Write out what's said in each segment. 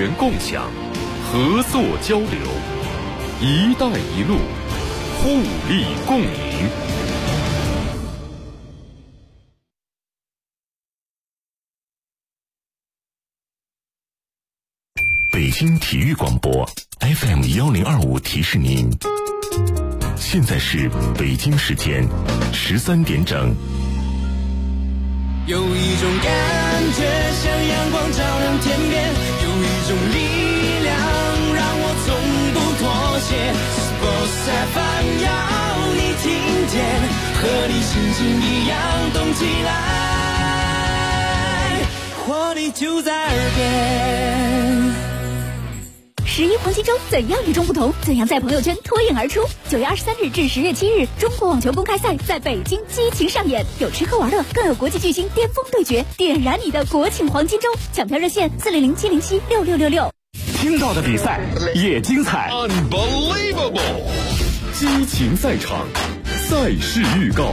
源共享，合作交流，一带一路，互利共赢。 北京体育广播 FM1025提示您，现在是北京时间13点整。 有一种感觉像阳光照亮天边，有一种力量让我从不妥协。Sports FM 要你听见，和你心情一样动起来，活力就在耳边。 11黄金周怎样与众不同？怎样在朋友圈脱颖而出？9月23日至10月7日，中国网球公开赛在北京激情上演，有吃喝玩乐，更有国际巨星巅峰对决，点燃你的国庆黄金周！抢票热线400-707-6666。 听到的比赛也精彩 Unbelievable！ 激情赛场，赛事预告。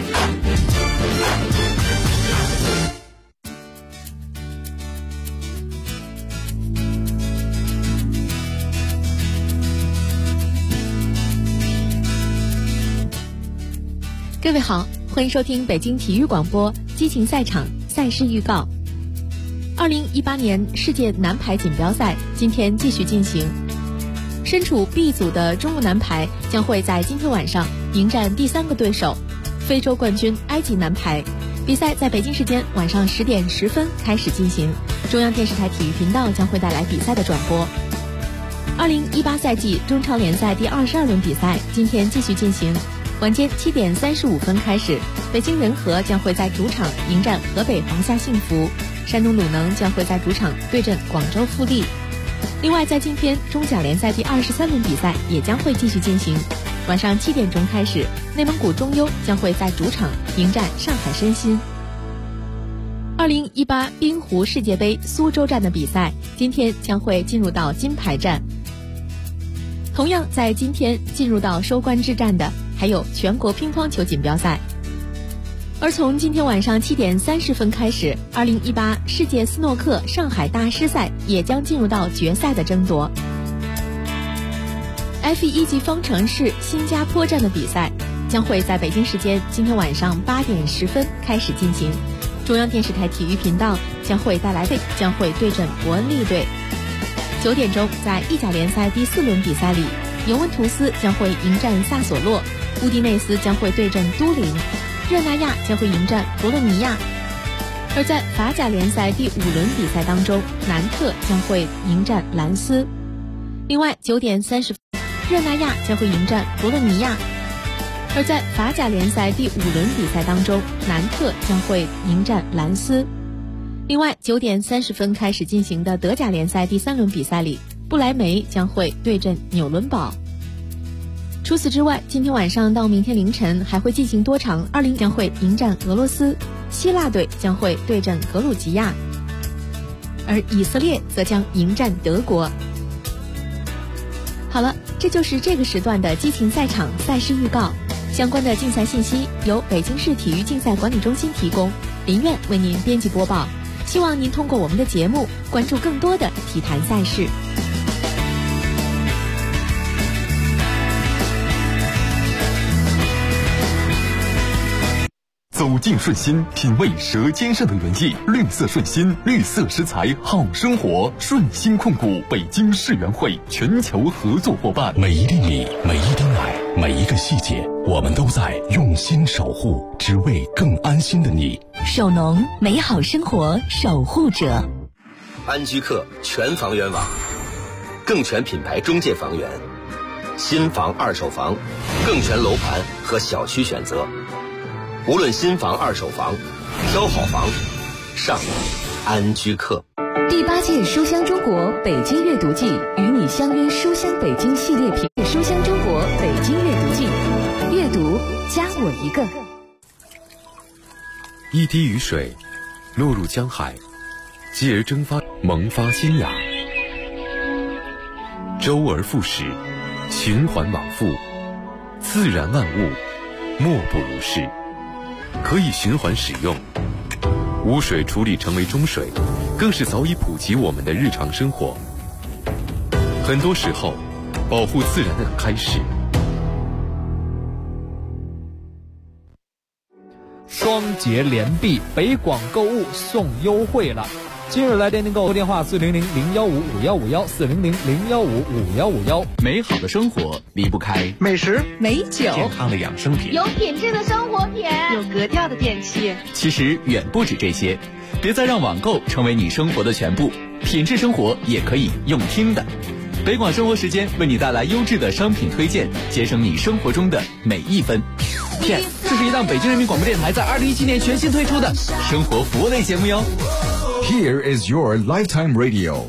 各位好，欢迎收听北京体育广播激情赛场赛事预告。2018年世界男排锦标赛今天继续进行，身处 B 组的中国男排将会在今天晚上迎战第3个对手非洲冠军埃及男排。比赛在北京时间晚上10点10分开始进行，中央电视台体育频道将会带来比赛的转播。2018赛季中超联赛第22轮比赛今天继续进行，晚间7点35分开始，北京人和将会在主场迎战河北华夏幸福，山东鲁能将会在主场对阵广州富力。另外，在今天中甲联赛第23轮比赛也将会继续进行，晚上7点钟开始，内蒙古中优将会在主场迎战上海申鑫。2018冰壶世界杯苏州站的比赛今天将会进入到金牌战。同样在今天进入到收官之战的还有全国乒乓球锦标赛。而从今天晚上7点30分开始，2018世界斯诺克上海大师赛也将进入到决赛的争夺。F1级方程式新加坡站的比赛将会在北京时间今天晚上8点10分开始进行，中央电视台体育频道将会带来将会对阵伯恩利队。9点钟，在意甲联赛第4轮比赛里，尤文图斯将会迎战萨索洛，乌迪内斯将会对阵都灵，热那亚将会迎战博洛尼亚。而在法甲联赛第5轮比赛当中，南特将会迎战兰斯。另外9点30分，热那亚将会迎战博洛尼亚。而在法甲联赛第5轮比赛当中，南特将会迎战兰斯。另外9点30分开始进行的德甲联赛第3轮比赛里，不莱梅将会对阵纽伦堡。除此之外，今天晚上到明天凌晨还会进行多场20将会迎战俄罗斯，希腊队将会对阵格鲁吉亚，而以色列则将迎战德国。好了，这就是这个时段的激情赛场赛事预告。相关的竞赛信息由北京市体育竞赛管理中心提供，林苑为您编辑播报。希望您通过我们的节目关注更多的体坛赛事。 走进顺心，品味舌尖上的原意。绿色顺心，绿色食材好生活。顺心控股北京世园会全球合作伙伴。每一粒米，每一滴奶，每一个细节，我们都在用心守护，只为更安心的你。 首农，美好生活守护者。 安居客全房源网，更全品牌中介房源，新房二手房，更全楼盘和小区选择。无论新房二手房，挑好房上安居客。 第8届书香中国北京阅读季与你相约书香北京系列评书香中国北京阅读季，阅读加我一个。 一滴雨水落入江海，继而蒸发，萌发新芽，周而复始，循环往复，自然万物莫不如是，可以循环使用。污水处理成为中水，更是早已普及我们的日常生活。 很多时候，保护自然的开始。 双节连币，北广购物送优惠了。今日来电订购电话400-015-5151，400-015-5151。 美好的生活离不开美食、 美酒、 健康的养生品， 有品质的生活品， 有格调的电器。 其实远不止这些，别再让网购成为你生活的全部，品质生活也可以用听的。北广生活时间为你带来优质的商品推荐，节省你生活中的每一分。 这是一档北京人民广播电台在2017年全新推出的生活服务类节目哟。 Here is your lifetime radio。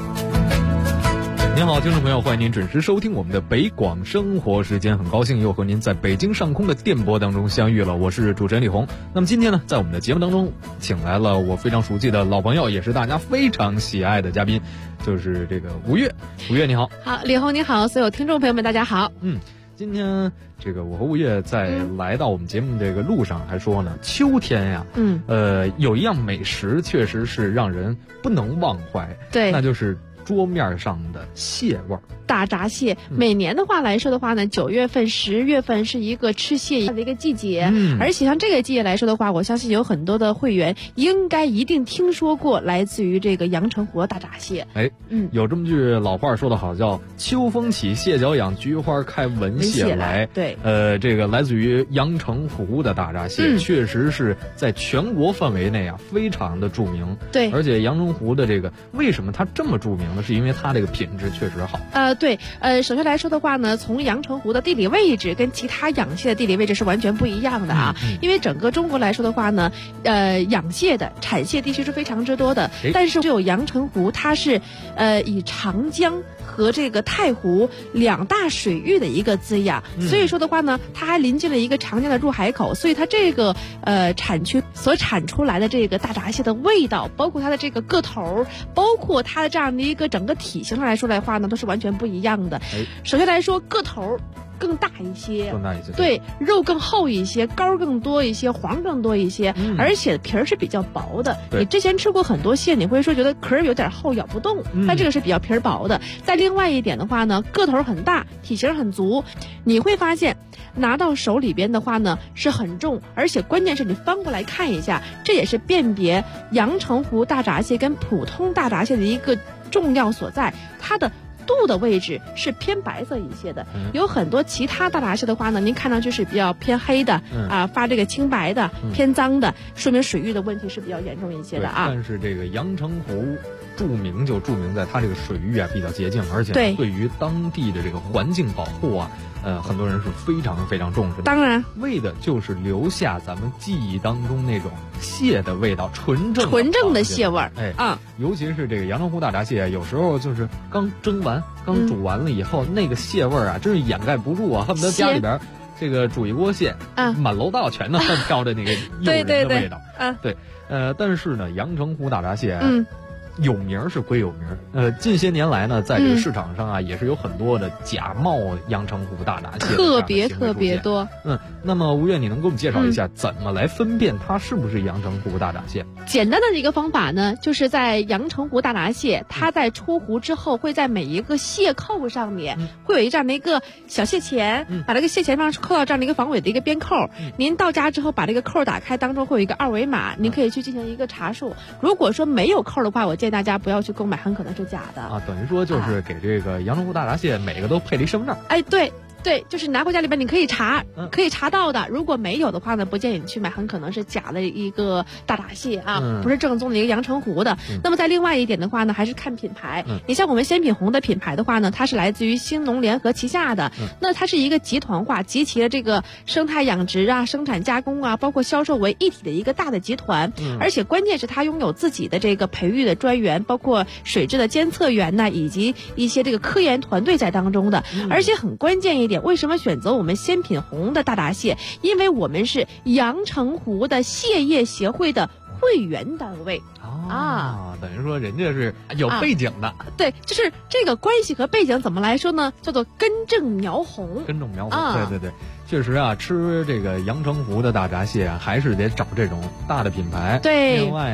您好，听众朋友，欢迎您准时收听我们的北广生活时间。很高兴又和您在北京上空的电波当中相遇了，我是主持人李红。那么今天呢，在我们的节目当中，请来了我非常熟悉的老朋友，也是大家非常喜爱的嘉宾，就是这个吴越。吴越你好。 好，李红你好，所有听众朋友们大家好。 今天这个我和吴越在来到我们节目这个路上还说呢，秋天呀，有一样美食确实是让人不能忘怀， 对， 那就是桌面上的蟹味儿。 大闸蟹，每年的话来说的话呢，9月份、10月份是一个吃蟹的一个季节，而且像这个季节来说的话，我相信有很多的会员一定听说过来自于这个阳澄湖的大闸蟹。 有这么句老话说得好，叫秋风起，蟹脚痒，菊花开，闻蟹来。 对， 这个来自于阳澄湖的大闸蟹，确实是在全国范围内啊非常的著名。 对， 而且阳澄湖的这个为什么它这么著名呢？是因为它这个品质确实好。 对，首先来说的话呢，从阳澄湖的地理位置跟其他养蟹的地理位置是完全不一样的啊。因为整个中国来说的话呢，养蟹的产蟹地区是非常之多的，但是只有阳澄湖它是以长江和这个太湖两大水域的一个滋养，所以说的话呢，它还临近了一个长江的入海口，所以它这个产区所产出来的这个大闸蟹的味道，包括它的这个个头，包括它的这样的一个整个体型上来说的话呢，都是完全不一样的。首先来说，个头更大一些，对，肉更厚一些，膏更多一些，黄更多一些，而且皮儿是比较薄的。你之前吃过很多蟹，你会说觉得壳有点厚，咬不动，但这个是比较皮儿薄的。再另外一点的话呢，个头很大，体型很足，你会发现拿到手里边的话呢是很重，而且关键是你翻过来看一下，这也是辨别阳澄湖大闸蟹跟普通大闸蟹的一个重要所在，它的肚的位置是偏白色一些的，有很多其他大闸蟹的话呢，您看上去是比较偏黑的，发这个青白的，偏脏的，说明水域的问题是比较严重一些的啊。 但是这个阳澄湖著名在它这个水域啊比较洁净，而且对于当地的这个环境保护啊，很多人是非常非常重视的。 当然， 为的就是留下咱们记忆当中那种蟹的味道，纯正的蟹味儿。尤其是这个阳澄湖大闸蟹，有时候就是刚蒸完、刚煮完了以后，那个蟹味儿啊，真是掩盖不住啊，恨不得家里边这个煮一锅蟹，满楼道全都飘着那个诱人的味道。但是呢，阳澄湖大闸蟹有名是归有名，近些年来呢，在这个市场上啊，也是有很多的假冒阳澄湖大闸蟹， 特别多。 那么吴越，你能给我们介绍一下怎么来分辨它是不是阳澄湖大闸蟹？ 简单的一个方法呢，就是在阳澄湖大闸蟹，它在出湖之后，会在每一个蟹扣上面会有一这样的一个小蟹钳，把这个蟹钳上扣到这样的一个防伪的一个边扣。您到家之后把这个扣打开，当中会有一个2维码，您可以去进行一个查数。如果说没有扣的话，我建议大家不要去购买，很可能是假的啊。等于说就是给这个阳澄湖大闸蟹每个都配了一身份证。 对，就是拿回家里边你可以查，可以查到的。如果没有的话呢，不建议你去买，很可能是假的一个大闸蟹啊，不是正宗的一个阳澄湖的。那么在另外一点的话呢，还是看品牌。你像我们鲜品红的品牌的话呢，它是来自于兴农联合旗下的，那它是一个集团化，集齐了这个生态养殖啊、生产加工啊，包括销售为一体的一个大的集团。而且关键是它拥有自己的这个培育的专员，包括水质的监测员呢，以及一些这个科研团队在当中的。而且很关键一点，为什么选择我们鲜品红的大闸蟹？因为我们是阳澄湖的蟹业协会的会员单位等于说人家是有背景的。 对，就是这个关系和背景怎么来说呢？叫做根正苗红。 对，确实啊，吃这个阳澄湖的大闸蟹啊，还是得找这种大的品牌。 对， 另外呢，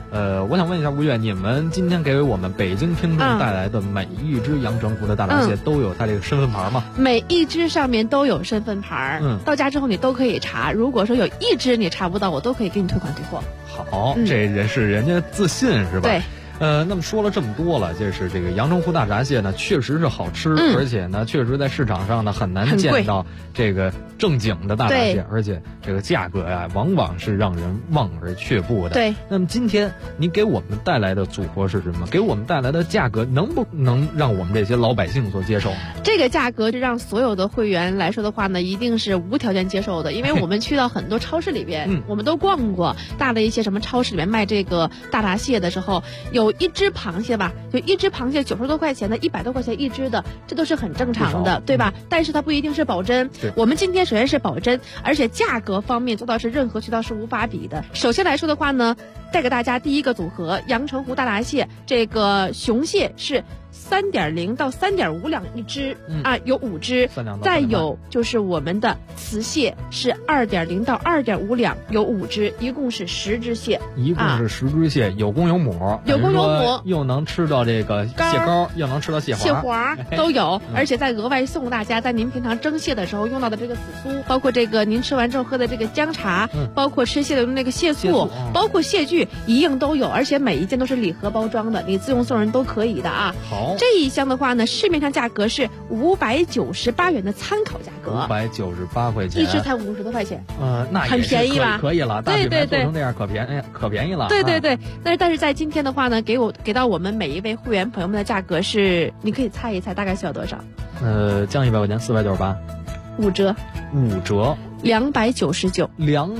我想问一下吴越，你们今天给我们北京听众带来的每一只阳澄湖的大闸蟹都有它这个身份牌吗？ 每一只上面都有身份牌，到家之后你都可以查。如果说有一只你查不到，我都可以给你退款退货。 好，这人是人家自信是吧？ 对。 那么说了这么多了，就是这个阳澄湖大闸蟹呢，确实是好吃，而且呢，确实在市场上呢很难见到这个正经的大闸蟹，而且这个价格呀，往往是让人望而却步的。 对。 那么今天你给我们带来的组合是什么？给我们带来的价格能不能让我们这些老百姓所接受？ 这个价格是让所有的会员来说的话呢，一定是无条件接受的，因为我们去到很多超市里边，我们都逛过大的一些什么超市里面卖这个大闸蟹的时候，有一只螃蟹吧，就一只螃蟹90多块钱的，100多块钱一只的，这都是很正常的，对吧？但是它不一定是保真。我们今天首先是保真，而且价格方面做到是任何渠道是无法比的。首先来说的话呢，带给大家第一个组合阳澄湖大闸蟹，这个雄蟹是3.0到3.5两一只有5只，再有就是我们的雌蟹是2.0到2.5两，有5只，一共是10只蟹， 一共是10只蟹，有公有母， 有公有母， 又能吃到这个蟹膏，又能吃到蟹黄都有，而且再额外送大家在您平常蒸蟹的时候用到的这个紫苏，包括这个您吃完之后喝的这个姜茶，包括吃蟹的那个蟹醋，包括蟹具一应都有，而且每一件都是礼盒包装的，你自用送人都可以的啊。 好。 这一箱的话呢，市面上价格是598元的参考价格 ，598块钱， 一只才50多块钱， 那很便宜吧？ 可以了，大品牌做成这样可便宜了。 对，但是在今天的话呢，给到我们每一位会员朋友们的价格是，你可以猜一猜大概是要多少？ 降100块钱，498，5折 ，299，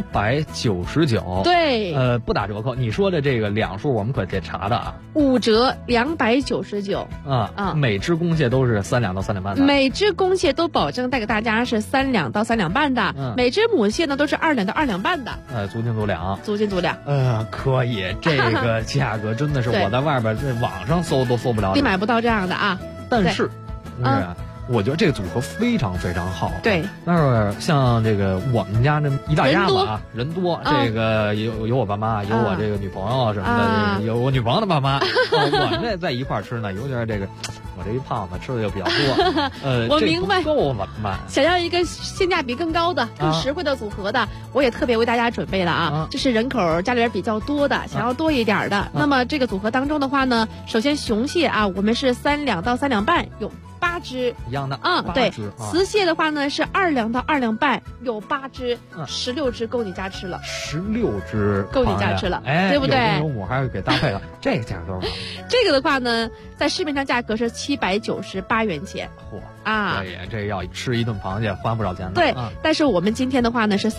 对， 不打折扣。你说的这个两数我们可得查的啊。 5折299 每只公蟹都是3两到3两半的， 每只公蟹都保证带给大家是3两到3两半的，每只母蟹呢都是2两到2两半的， 足斤足两，可以，这个价格真的是我在外边在网上搜都搜不了， 你买不到这样的啊。 但是我觉得这个组合非常非常好。 对， 但是像这个我们家这一大家子啊，人多，这个有我爸妈，有我这个女朋友什么的，有我女朋友的爸妈，我们这在一块吃呢，有点这个，我这一胖子吃的就比较多。 我明白， 够了嘛？ 想要一个性价比更高的、更实惠的组合的，我也特别为大家准备了啊。这是人口家里人比较多的，想要多一点的。那么这个组合当中的话呢，首先雄蟹啊，我们是3两到3两半，有8只一样的， 对，雌蟹的话呢是2两到2两半，有8只，16只够你家吃了 ，16只够你家吃了，对不对？ 有公有母还是给搭配了，这个价格多少？ 这个的话呢，在市面上价格是798元钱， 对，这要吃一顿螃蟹花不少钱的。 对，但是我们今天的话呢是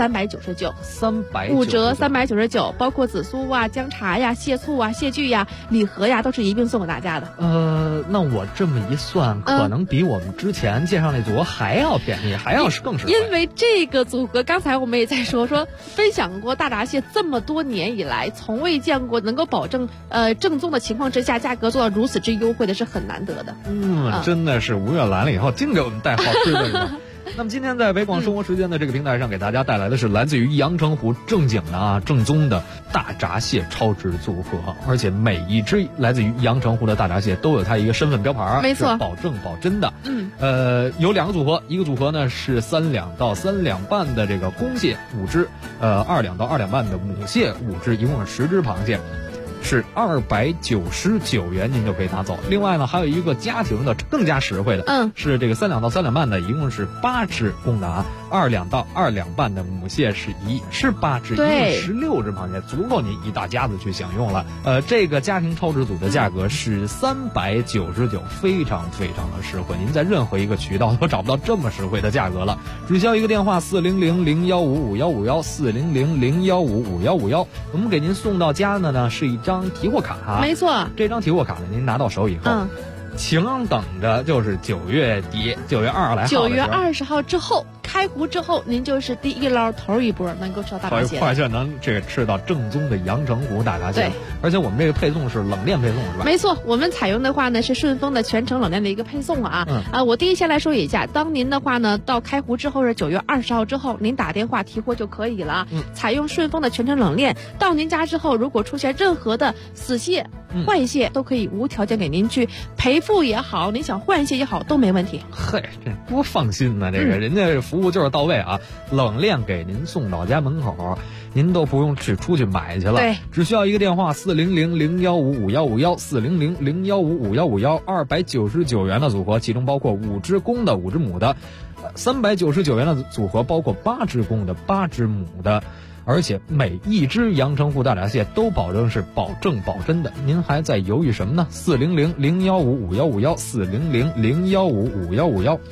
399，5折399，包括紫苏啊、姜茶呀、蟹醋啊、蟹具呀、礼盒呀，都是一并送给大家的。 那我这么一算，可能比我们之前介绍那组合还要便宜，还要更实惠。 因为这个组合，刚才我们也在说分享过大闸蟹这么多年以来，从未见过能够保证正宗的情况之下，价格做到如此之优惠的是很难得的。 真的是吴越来了以后，净给我们带好吃的人。那么今天在北广生活时间的这个平台上，给大家带来的是来自于阳澄湖正经的正宗的大闸蟹超值组合，而且每一只来自于阳澄湖的大闸蟹都有它一个身份标牌， 没错， 保证保真的。有2个组合，一个组合呢是3两到3两半的这个公蟹5只，2两到2两半的母蟹5只，一共是10只螃蟹。是299元，您就可以拿走。另外呢，还有一个家庭的更加实惠的，是这个3两到3两半的，一共是8只公的，2两到2两半的母蟹是8只，一共16只螃蟹，足够您一大家子去享用了。这个家庭超值组的价格是399，非常非常的实惠，您在任何一个渠道都找不到这么实惠的价格了。只需要一个电话400-015-5151，400-015-5151，我们给您送到家的呢是一张提货卡， 没错， 这张提货卡呢，您拿到手以后， 请等着就是9月底，9月20来号。9 月20号之后开湖之后，您就是第一捞头一波能够吃到大闸蟹， 快就能这个吃到正宗的阳澄湖大闸蟹。 对， 而且我们这个配送是冷链配送，是吧？ 没错，我们采用的话呢是顺丰的全程冷链的一个配送啊。我第一先来说一下，当您的话呢到开湖之后是9月20号之后，您打电话提货就可以了。采用顺丰的全程冷链，到您家之后，如果出现任何的死蟹、坏蟹，都可以无条件给您去赔付也好，您想换蟹也好都没问题。 嘿，这多放心呢！这个人家服务就是到位啊，冷链给您送到家门口，您都不用出去买去了。 对， 只需要一个电话400-015-5151，400-015-5151，299元的组合，其中包括5只公的5只母的，399元的组合包括8只公的8只母的。而且每一只阳澄湖大闸蟹都保证是保证保真的，您还在犹豫什么呢？400-015-5151，400-015-5151。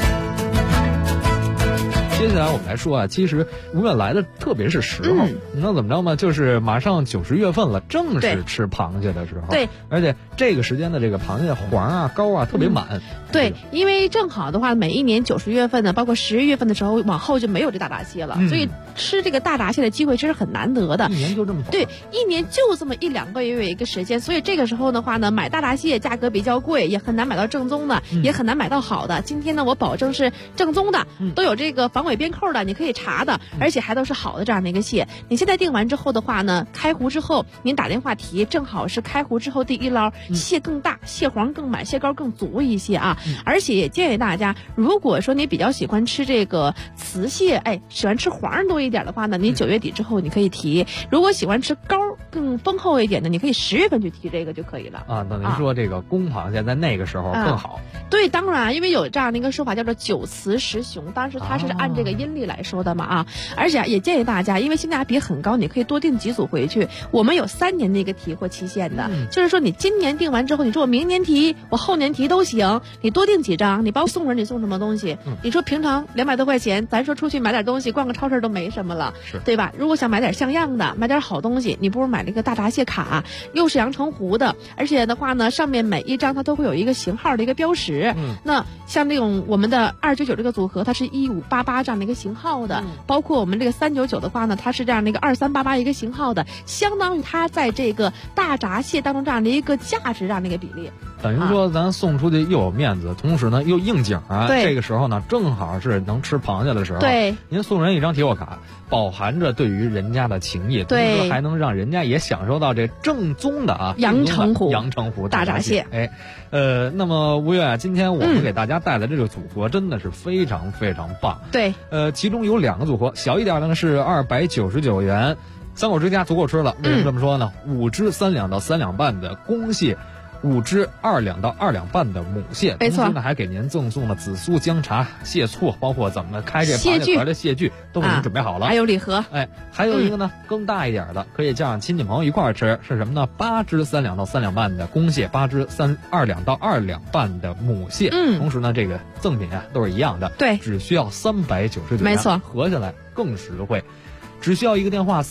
接下来我们来说啊，其实5月来的特别是时候，你能怎么着吗？就是马上9、10月份了，正是吃螃蟹的时候。 对， 而且这个时间的这个螃蟹黄啊、膏啊特别满。 对，因为正好的话，每一年9、10月份呢，包括11月份的时候，往后就没有这大闸蟹了，所以吃这个大闸蟹的机会其实很难得的。 一年就这么短。 对，一年就这么1、2个月有一个时间，所以这个时候的话呢，买大闸蟹价格比较贵，也很难买到正宗的，也很难买到好的。今天呢，我保证是正宗的，都有这个防伪边扣的，你可以查的，而且还都是好的这样的一个蟹。你现在订完之后的话呢，开湖之后您打电话提，正好是开湖之后第一捞，蟹更大，蟹黄更满，蟹膏更足一些啊。而且也建议大家，如果说你比较喜欢吃这个雌蟹，喜欢吃黄多一点的话呢，你9月底之后你可以提；如果喜欢吃膏更丰厚一点的，你可以10月份去提这个就可以了啊。等于说这个公螃蟹在那个时候更好。 对，当然，因为有这样的一个说法叫做9雌10雄，当时它是按这个阴历来说的嘛啊。而且也建议大家，因为性价比很高，你可以多订几组回去。我们有3年的一个提货期限的，就是说你今年订完之后，你说我明年提，我后年提都行，你多订几张，你包括送人，你送什么东西？你说平常200多块钱，咱说出去买点东西，逛个超市都没什么了，对吧？如果想买点像样的，买点好东西，你不如买这个大闸蟹卡，又是阳澄湖的，而且的话呢，上面每一张它都会有一个型号的一个标识。那像这种我们的299这个组合，它是1588这样的一个型号的，包括我们这个399的话呢，它是这样的一个2388一个型号的，相当于它在这个大闸蟹当中这样的一个价值这样的一个比例。 等于说咱送出去又有面子，同时呢又应景啊。这个时候呢正好是能吃螃蟹的时候。 对， 您送人一张提货卡，饱含着对于人家的情谊，同时还能让人家也享受到这正宗的阳澄湖大闸蟹。那么吴越啊，今天我们给大家带来这个组合真的是非常非常棒。 对， 其中有2个组合，小一点的呢是299元，3口之家足够吃了。为什么这么说呢？5只3两到3两半的公蟹，5只2两到2两半的母蟹， 没错， 同时呢还给您赠送了紫苏、姜茶、蟹醋，包括怎么开这螃蟹壳的蟹具都给您准备好了， 还有礼盒。 还有一个呢更大一点的，可以叫上亲戚朋友一块儿吃，是什么呢？8只3两到3两半的公蟹，8只2两到2两半的母蟹。同时呢这个赠品啊都是一样的， 对， 只需要399元， 没错， 合下来更实惠。只需要一个电话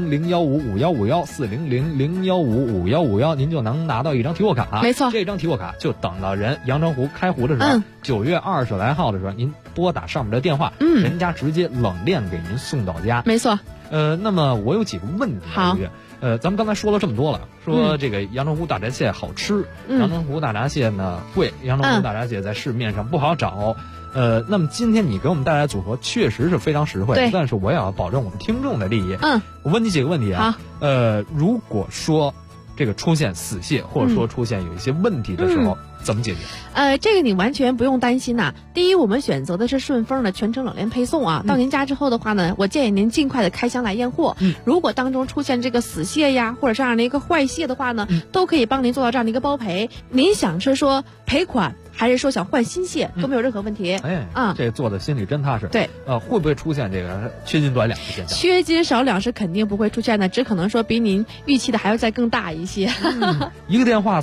400-015-5151，400-015-5151，您就能拿到一张提货卡。 没错， 这张提货卡就等到人阳澄湖开湖的时候，9月20来号的时候，您拨打上面的电话，人家直接冷链给您送到家。 没错。 那么我有几个问题。 好。 咱们刚才说了这么多了，说这个阳澄湖大闸蟹好吃，阳澄湖大闸蟹呢贵，阳澄湖大闸蟹在市面上不好找。那么今天你给我们带来的组合确实是非常实惠，但是我也要保证我们听众的利益。我问你几个问题啊。如果说这个出现死蟹，或者说出现有一些问题的时候，怎么解决？ 这个你完全不用担心呐。第一，我们选择的是顺丰的全程冷链配送啊。到您家之后的话呢，我建议您尽快的开箱来验货。如果当中出现这个死蟹呀，或者这样的一个坏蟹的话呢，都可以帮您做到这样的一个包赔。您想是说赔款，还是说想换新蟹，都没有任何问题。 这做的心里真踏实。 对， 会不会出现这个缺斤短两的现象？ 缺斤少两是肯定不会出现的，只可能说比您预期的还要再更大一些。 一个电话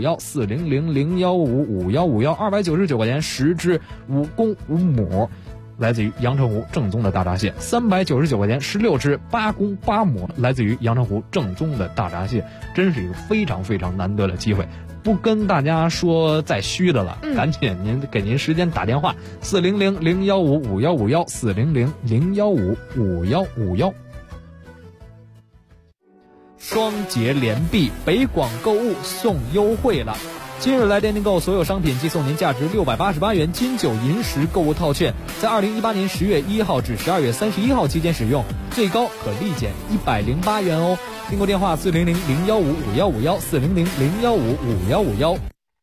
400-015-5151，400-015-5151，299块钱10只5公5母。 来自于阳澄湖正宗的大闸蟹；399块钱16只8公8母，来自于阳澄湖正宗的大闸蟹，真是一个非常非常难得的机会。不跟大家说再虚的了，赶紧给您时间打电话400-015-5151，400-015-5151。双节联璧，北广购物送优惠了。今日来电订购所有商品，即送您价值688元金九银十购物套券，在2018年10月1号至12月31号期间使用，最高可立减108元哦。订购电话400-015-5151，400-015-5151。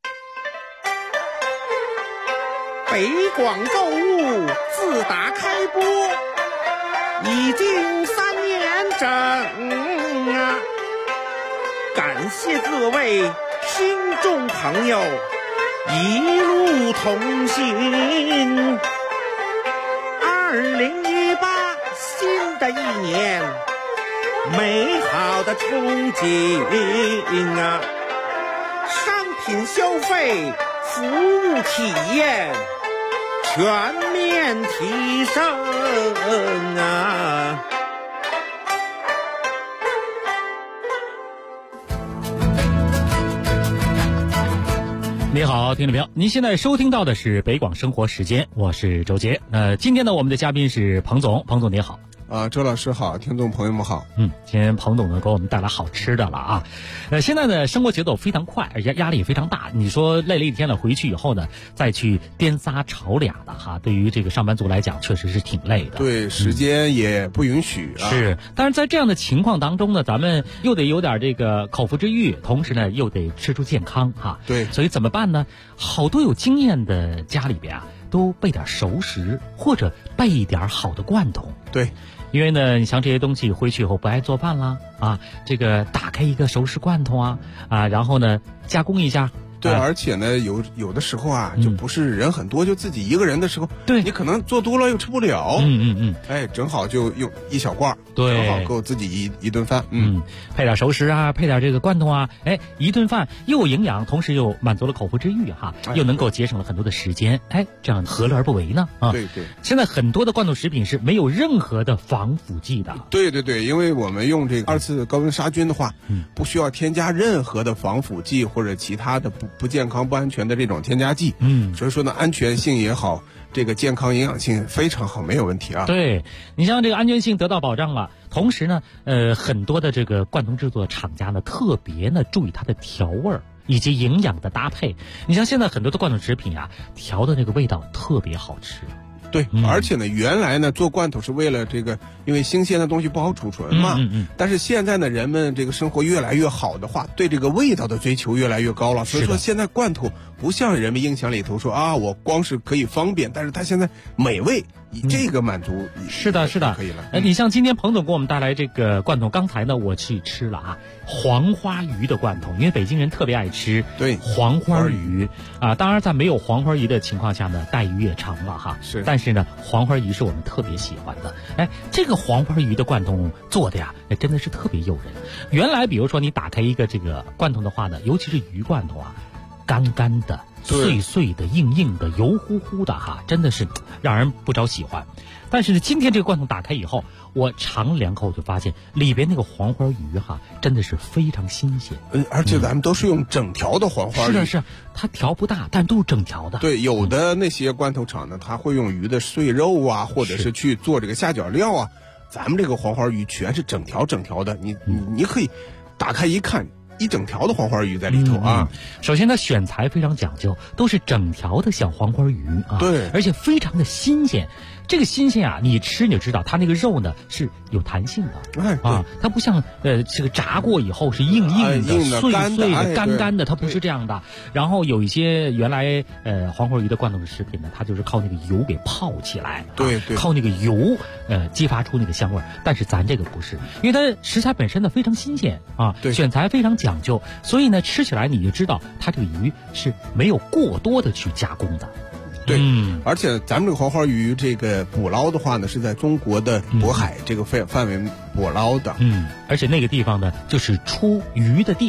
北广购物自打开播已经3年整啊，感谢各位听众朋友一路同行。2018新的一年，美好的憧憬啊，商品消费、服务体验全面提升啊！ 你好，听众朋友，您现在收听到的是北广生活时间，我是周杰。今天呢，我们的嘉宾是彭总，彭总你好。 周老师好，听众朋友们好。 今天彭总呢给我们带来好吃的了啊。现在呢生活节奏非常快，而且压力也非常大。你说累了一天了，回去以后呢再去颠仨炒俩的哈，对于这个上班族来讲确实是挺累的。 对，时间也不允许啊。 是，但是在这样的情况当中呢，咱们又得有点这个口腹之欲，同时呢又得吃出健康哈。 对， 所以怎么办呢？好多有经验的家里边啊，都备点熟食，或者备一点好的罐头。 对。 因为呢，你像这些东西回去以后不爱做饭啦啊，这个打开一个熟食罐头啊，然后呢加工一下。 对，而且呢，有的时候啊，就不是人很多，就自己一个人的时候， 对， 你可能做多了又吃不了。哎，正好就用一小罐， 对， 正好够自己一顿饭。 配点熟食啊，配点这个罐头啊，哎，一顿饭又有营养，同时又满足了口腹之欲哈，又能够节省了很多的时间，哎，这样何乐而不为呢？啊， 对对。 现在很多的罐头食品是没有任何的防腐剂的。 对对对，因为我们用这个2次高温杀菌的话，不需要添加任何的防腐剂或者其他的不健康不安全的这种添加剂，所以说呢，安全性也好，这个健康营养性非常好，没有问题啊。 对，你像这个安全性得到保障了，同时呢，很多的这个罐头制作厂家呢，特别呢注意它的调味儿以及营养的搭配。你像现在很多的罐头食品啊，调的那个味道特别好吃。 对，而且呢，原来呢做罐头是为了这个，因为新鲜的东西不好储存嘛。但是现在呢，人们这个生活越来越好的话，对这个味道的追求越来越高了。所以说，现在罐头不像人们印象里头说啊，我光是可以方便，但是它现在美味，以这个满足。 是的，是的， 可以了。 你像今天彭总给我们带来这个罐头，刚才呢我去吃了啊，黄花鱼的罐头，因为北京人特别爱吃对黄花鱼啊。当然，在没有黄花鱼的情况下呢，带鱼也长了哈。 是， 但是呢，黄花鱼是我们特别喜欢的。哎，这个黄花鱼的罐头做的呀，真的是特别诱人。原来比如说你打开一个这个罐头的话呢，尤其是鱼罐头啊，干干的、碎碎的、硬硬的、油乎乎的哈，真的是让人不着喜欢。但是呢，今天这个罐头打开以后，我尝了2口就发现里边那个黄花鱼哈，真的是非常新鲜。 而且咱们都是用整条的黄花鱼。 是，它条不大，但都是整条的。 对，有的那些罐头厂呢，它会用鱼的碎肉啊，或者是去做这个下脚料啊。咱们这个黄花鱼全是整条的，你可以打开一看，一整条的黄花鱼在里头啊。 首先它选材非常讲究，都是整条的小黄花鱼啊。 对， 而且非常的新鲜。这个新鲜啊，你吃你就知道，它那个肉呢是有弹性的，它不像这个炸过以后是硬的、碎的、干干的，它不是这样的。然后有一些原来黄花鱼的罐头的食品呢，它就是靠那个油给泡起来， 对， 靠那个油激发出那个香味儿。但是咱这个不是，因为它食材本身呢非常新鲜啊，选材非常讲究，所以呢吃起来你就知道它这个鱼是没有过多的去加工的。 对，而且咱们这个黄花鱼这个捕捞的话呢，是在中国的渤海这个范围捕捞的。 而且那个地方呢，就是出鱼的地方，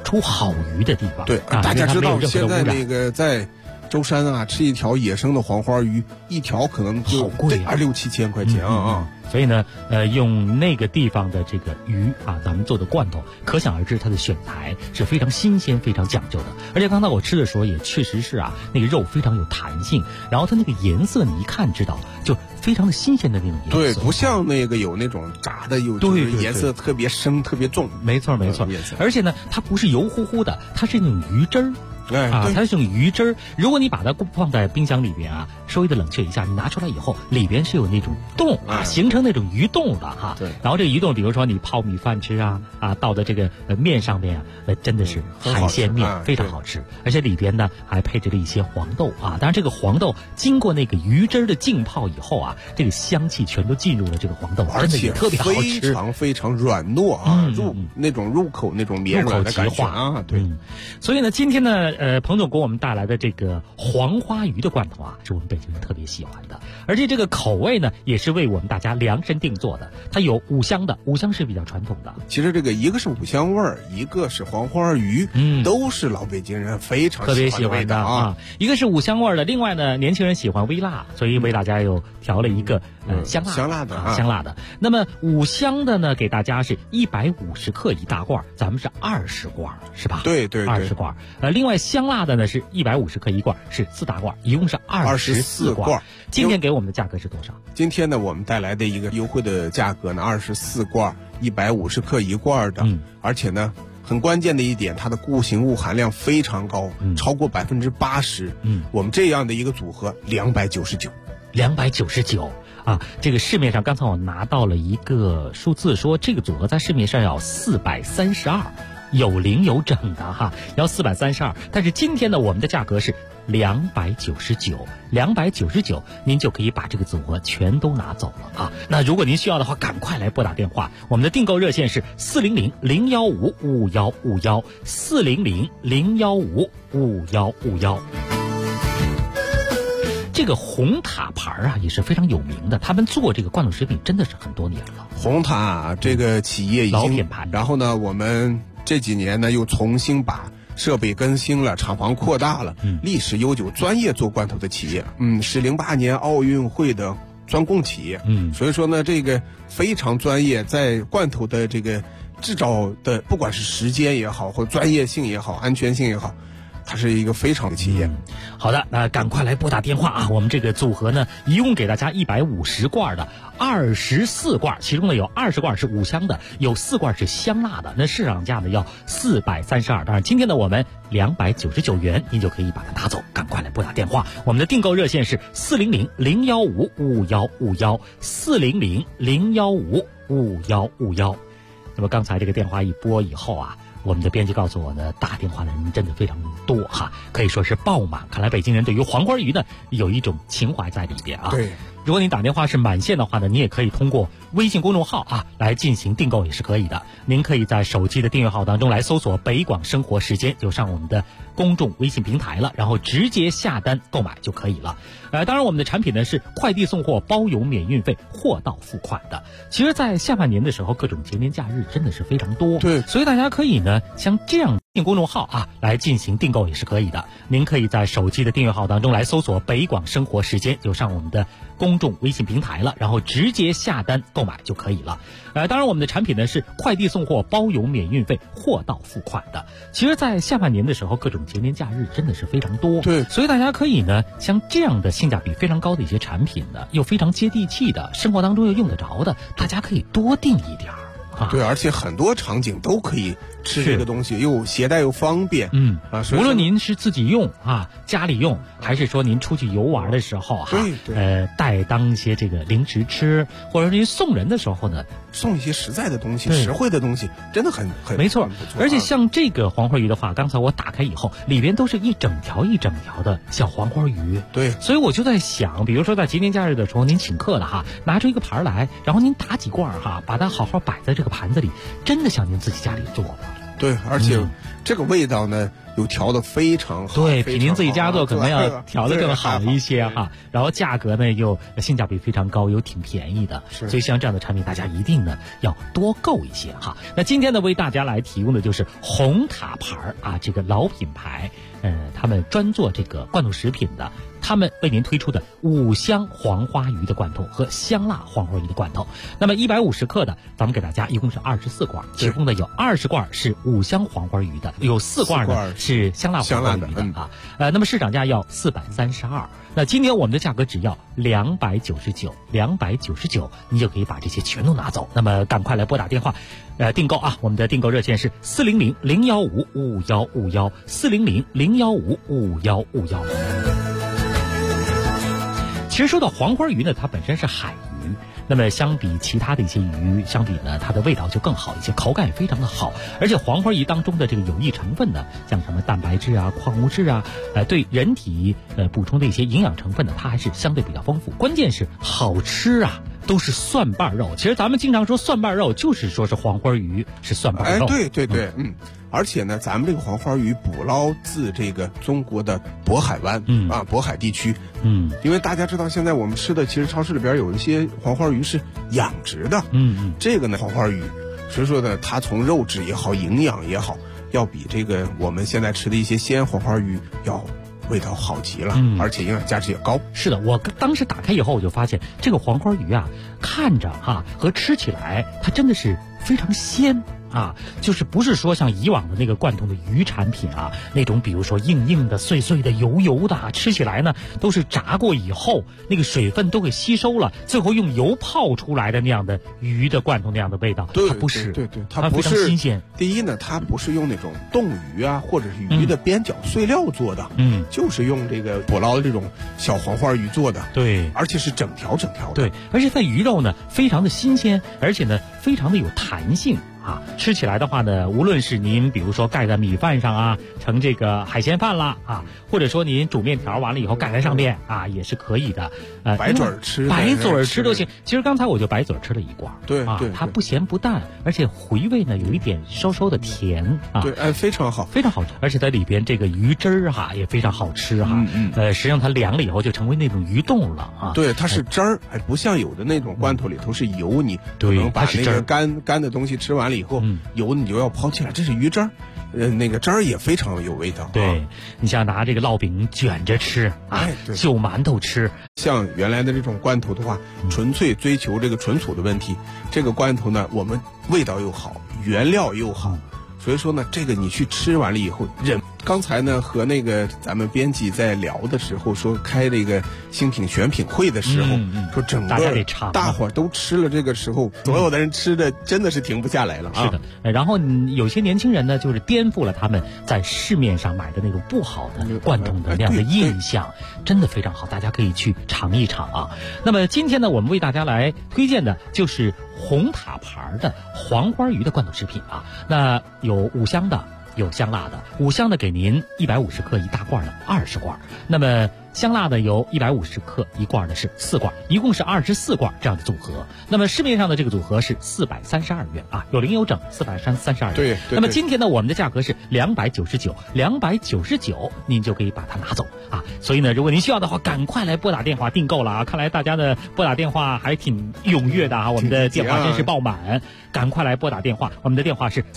出好鱼的地方。 对，大家知道现在那个在舟山啊，吃一条野生的黄花鱼，一条可能就好贵啊 ，6、7千块钱啊。 所以呢，用那个地方的这个鱼啊，咱们做的罐头，可想而知它的选材是非常新鲜、非常讲究的。而且刚才我吃的时候也确实是啊，那个肉非常有弹性，然后它那个颜色你一看知道就非常的新鲜的那种颜色。 对，不像那个有那种炸的，就是颜色特别深、特别重。 没错。而且呢，它不是油乎乎的，它是那种鱼汁儿。它是这种鱼汁儿。如果你把它放在冰箱里边啊，稍微的冷却一下，你拿出来以后，里边是有那种冻啊，形成那种鱼冻的哈。 对。 然后这个鱼冻，比如说你泡米饭吃啊，倒在这个面上面啊，真的是海鲜面，非常好吃。而且里边呢还配着了一些黄豆啊。当然这个黄豆经过那个鱼汁的浸泡以后啊，这个香气全都进入了这个黄豆，真的也特别好吃， 非常非常软糯啊，入口那种绵软的感觉啊。对。 所以呢，今天呢。彭总给我们带来的这个黄花鱼的罐头啊，是我们北京人特别喜欢的，而且这个口味呢，也是为我们大家量身定做的。它有五香的，五香是比较传统的。 其实这个一个是五香味儿，一个是黄花鱼，都是老北京人非常特别喜欢的啊。一个是五香味儿的，另外呢，年轻人喜欢微辣，所以为大家又调了一个香辣的。那么五香的呢，给大家是150克一大罐，咱们是20罐，是吧？ 对 ，20罐。另外香辣的呢是150克一罐，是4大罐，一共是24罐。今天给我们的价格是多少？ 今天呢，我们带来的一个优惠的价格呢，24罐，150克一罐的，而且呢，很关键的一点，它的固形物含量非常高，超过80%。我们这样的一个组合 299啊，这个市面上刚才我拿到了一个数字，说这个组合在市面上要432。有零有整的哈，要432，但是今天呢，我们的价格是299，您就可以把这个组合全都拿走了啊。那如果您需要的话，赶快来拨打电话，我们的订购热线是400-015-5151，400-015-5151。这个红塔牌啊也是非常有名的，他们做这个罐头食品真的是很多年了。 红塔这个企业已经老品牌， 然后呢，我们这几年呢又重新把设备更新了，厂房扩大了，历史悠久，专业做罐头的企业，是08年奥运会的专供企业，所以说呢，这个非常专业，在罐头的这个制造的，不管是时间也好，或专业性也好，安全性也好，它是一个非常的企业。 好的，那赶快来拨打电话啊！我们这个组合呢，一共给大家150罐的24罐，其中呢有20罐是五香的，有4罐是香辣的。那市场价呢要432，当然今天呢我们299元，您就可以把它拿走。赶快来拨打电话，我们的订购热线是400-015-5151，400-015-5151。那么刚才这个电话一拨以后啊，我们的编辑告诉我呢，打电话的人真的非常多哈，可以说是爆满。看来北京人对于黄花鱼呢有一种情怀在里边啊。 对， 如果您打电话是满线的话呢，你也可以通过微信公众号啊来进行订购也是可以的。您可以在手机的订阅号当中来搜索北广生活时间，就上我们的公众微信平台了，然后直接下单购买就可以了。当然我们的产品呢是快递送货包邮免运费，货到付款的。其实在下半年的时候，各种节年假日真的是非常多， 对， 所以大家可以呢像这样公众号啊来进行订购也是可以的。您可以在手机的订阅号当中来搜索北广生活时间，就上我们的公众微信平台了，然后直接下单购买就可以了。当然我们的产品呢是快递送货包邮免运费，货到付款的。其实在下半年的时候，各种节年假日真的是非常多， 对， 所以大家可以呢像这样的性价比非常高的一些产品呢，又非常接地气的，生活当中又用得着的，大家可以多订一点儿。 对，而且很多场景都可以吃这个东西，又携带又方便。 无论您是自己用啊，家里用，还是说您出去游玩的时候哈，带当一些这个零食吃，或者您送人的时候呢， 送一些实在的东西、实惠的东西，真的很没错。而且像这个黄花鱼的话，刚才我打开以后，里边都是一整条一整条的小黄花鱼。 对， 所以我就在想，比如说在节年假日的时候，您请客了哈，拿出一个盘来，然后您打几罐哈，把它好好摆在这个盘子里，真的像您自己家里做的。 对，而且这个味道呢又调得非常好。 对，比您自己家做可能要调得更好一些哈。然后价格呢又性价比非常高，又挺便宜的。所以像这样的产品，大家一定呢要多购一些哈。那今天呢为大家来提供的就是红塔牌啊，这个老品牌，他们专做这个罐头食品的。他们为您推出的五香黄花鱼的罐头和香辣黄花鱼的罐头，那么150克的，咱们给大家一共是24罐，其中呢有20罐是五香黄花鱼的，有4罐呢是香辣黄花鱼的啊。那么市场价要432，那今天我们的价格只要299，你就可以把这些全都拿走。那么赶快来拨打电话，订购啊！我们的订购热线是400-015-5151，400-015-5151。其实说到黄花鱼呢，它本身是海鱼，那么相比其他的一些鱼相比呢，它的味道就更好一些，口感也非常的好。而且黄花鱼当中的这个有益成分呢，像什么蛋白质啊、矿物质啊，对人体补充的一些营养成分呢，它还是相对比较丰富。关键是好吃啊，都是蒜瓣肉。其实咱们经常说蒜瓣肉，就是说是黄花鱼是蒜瓣肉。 对，而且呢，咱们这个黄花鱼捕捞自这个中国的渤海湾，渤海地区，因为大家知道现在我们吃的，其实超市里边有一些黄花鱼是养殖的，这个呢黄花鱼，所以说呢，它从肉质也好，营养也好，要比这个我们现在吃的一些鲜黄花鱼要味道好极了，而且营养价值也高。 是的，我当时打开以后，我就发现这个黄花鱼啊，看着和吃起来，它真的是非常鲜。就是不是说像以往的那个罐头的鱼产品啊，那种比如说硬硬的、碎碎的、油油的，吃起来呢都是炸过以后，那个水分都给吸收了，最后用油泡出来的那样的鱼的罐头那样的味道。它不是， 它非常新鲜。 第一呢，它不是用那种冻鱼啊，或者是鱼的边角碎料做的，就是用这个捕捞的这种小黄花鱼做的。 对， 而且是整条的。 对，而且它鱼肉呢非常的新鲜，而且呢非常的有弹性。吃起来的话呢，无论是您比如说盖在米饭上啊，成这个海鲜饭啦或者说您煮面条完了以后盖在上面也是可以的。 白嘴吃都行。其实刚才我就白嘴吃了一罐， 对它不咸不淡，而且回味呢有一点稍稍的甜对，非常好， 非常好吃。而且它里边这个鱼汁也非常好吃实际上它凉了以后就成为那种鱼冻了对，它是汁儿，不像有的那种罐头里头是油，你可能把那个干的东西吃完了以后，油你就要抛弃了，这是鱼汁儿。那个汁儿也非常有味道。 对，你像拿这个烙饼卷着吃就馒头吃。 像原来的这种罐头的话，纯粹追求这个纯素的问题，这个罐头呢，我们味道又好，原料又好，所以说呢，这个你去吃完了以后，刚才呢和那个咱们编辑在聊的时候说，开这个新品选品会的时候，说整个大伙儿都吃了，这个时候所有的人吃的真的是停不下来了是的，然后有些年轻人呢，就是颠覆了他们在市面上买的那种不好的罐头的那样的印象，真的非常好，大家可以去尝一尝那么今天呢，我们为大家来推荐的就是红塔牌的黄花鱼的罐头食品那有五香的。有香辣的，五香的给您150克一大罐的20罐，那么香辣的有150克一罐的是4罐，一共是24罐这样的组合。那么市面上的这个组合是432元有零有整432元。 对。 那么今天呢，我们的价格是299，您就可以把它拿走所以呢，如果您需要的话，赶快来拨打电话订购了看来大家的拨打电话还挺踊跃的我们的电话真是爆满，赶快来拨打电话，我们的电话是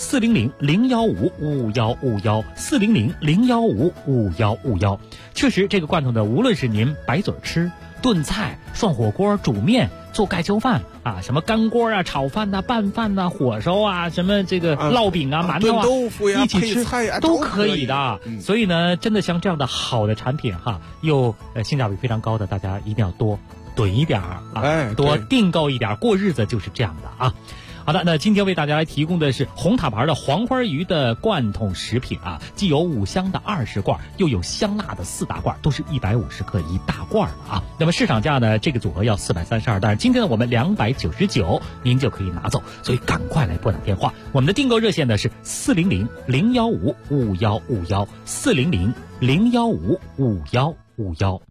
400-015-5151，400-015-5151。确实，这个罐头呢，无论是您白嘴吃、炖菜、涮火锅、煮面、做盖浇饭什么干锅炒饭拌饭火烧什么这个烙饼馒头豆腐一起吃都可以的。所以呢，真的像这样的好的产品又性价比非常高的，大家一定要多囤一点多订购一点，过日子就是这样的好的，那今天为大家来提供的是红塔牌的黄花鱼的罐头食品既有五香的20罐，又有香辣的4大罐，都是150克一大罐的那么市场价呢，这个组合要432，但是今天呢我们299，您就可以拿走，所以赶快来拨打电话。我们的订购热线呢是 400-015-5151，400-015-5151。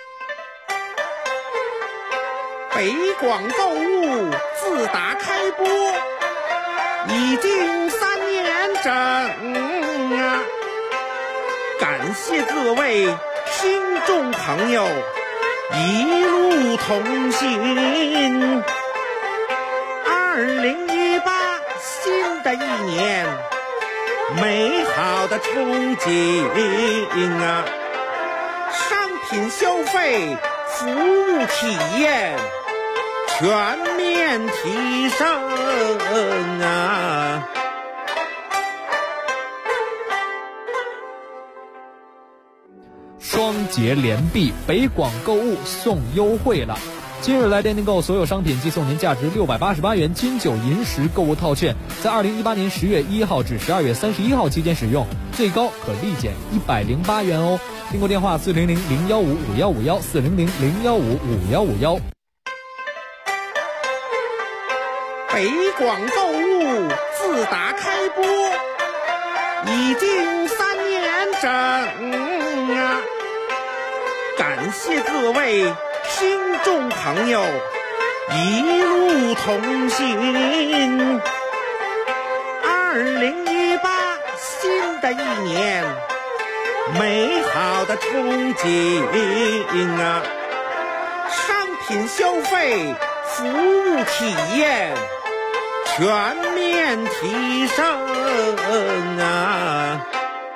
北广购物自打开播已经3年整啊！感谢各位听众朋友一路同行。2018新的一年，美好的憧憬啊！商品消费、服务体验全面提升啊！ 双节连币，北广购物送优惠了。今日来店订购所有商品即送您价值688元金九银石购物套券，在2018年10月1号至12月31号期间使用，最高可立减108元哦。订购电话400-015-5151 400-015-5151。 北广购物自打开播已经3年整啊！感谢各位听众朋友一路同行。2018新的一年，美好的憧憬啊！商品消费、服务体验全面提升啊！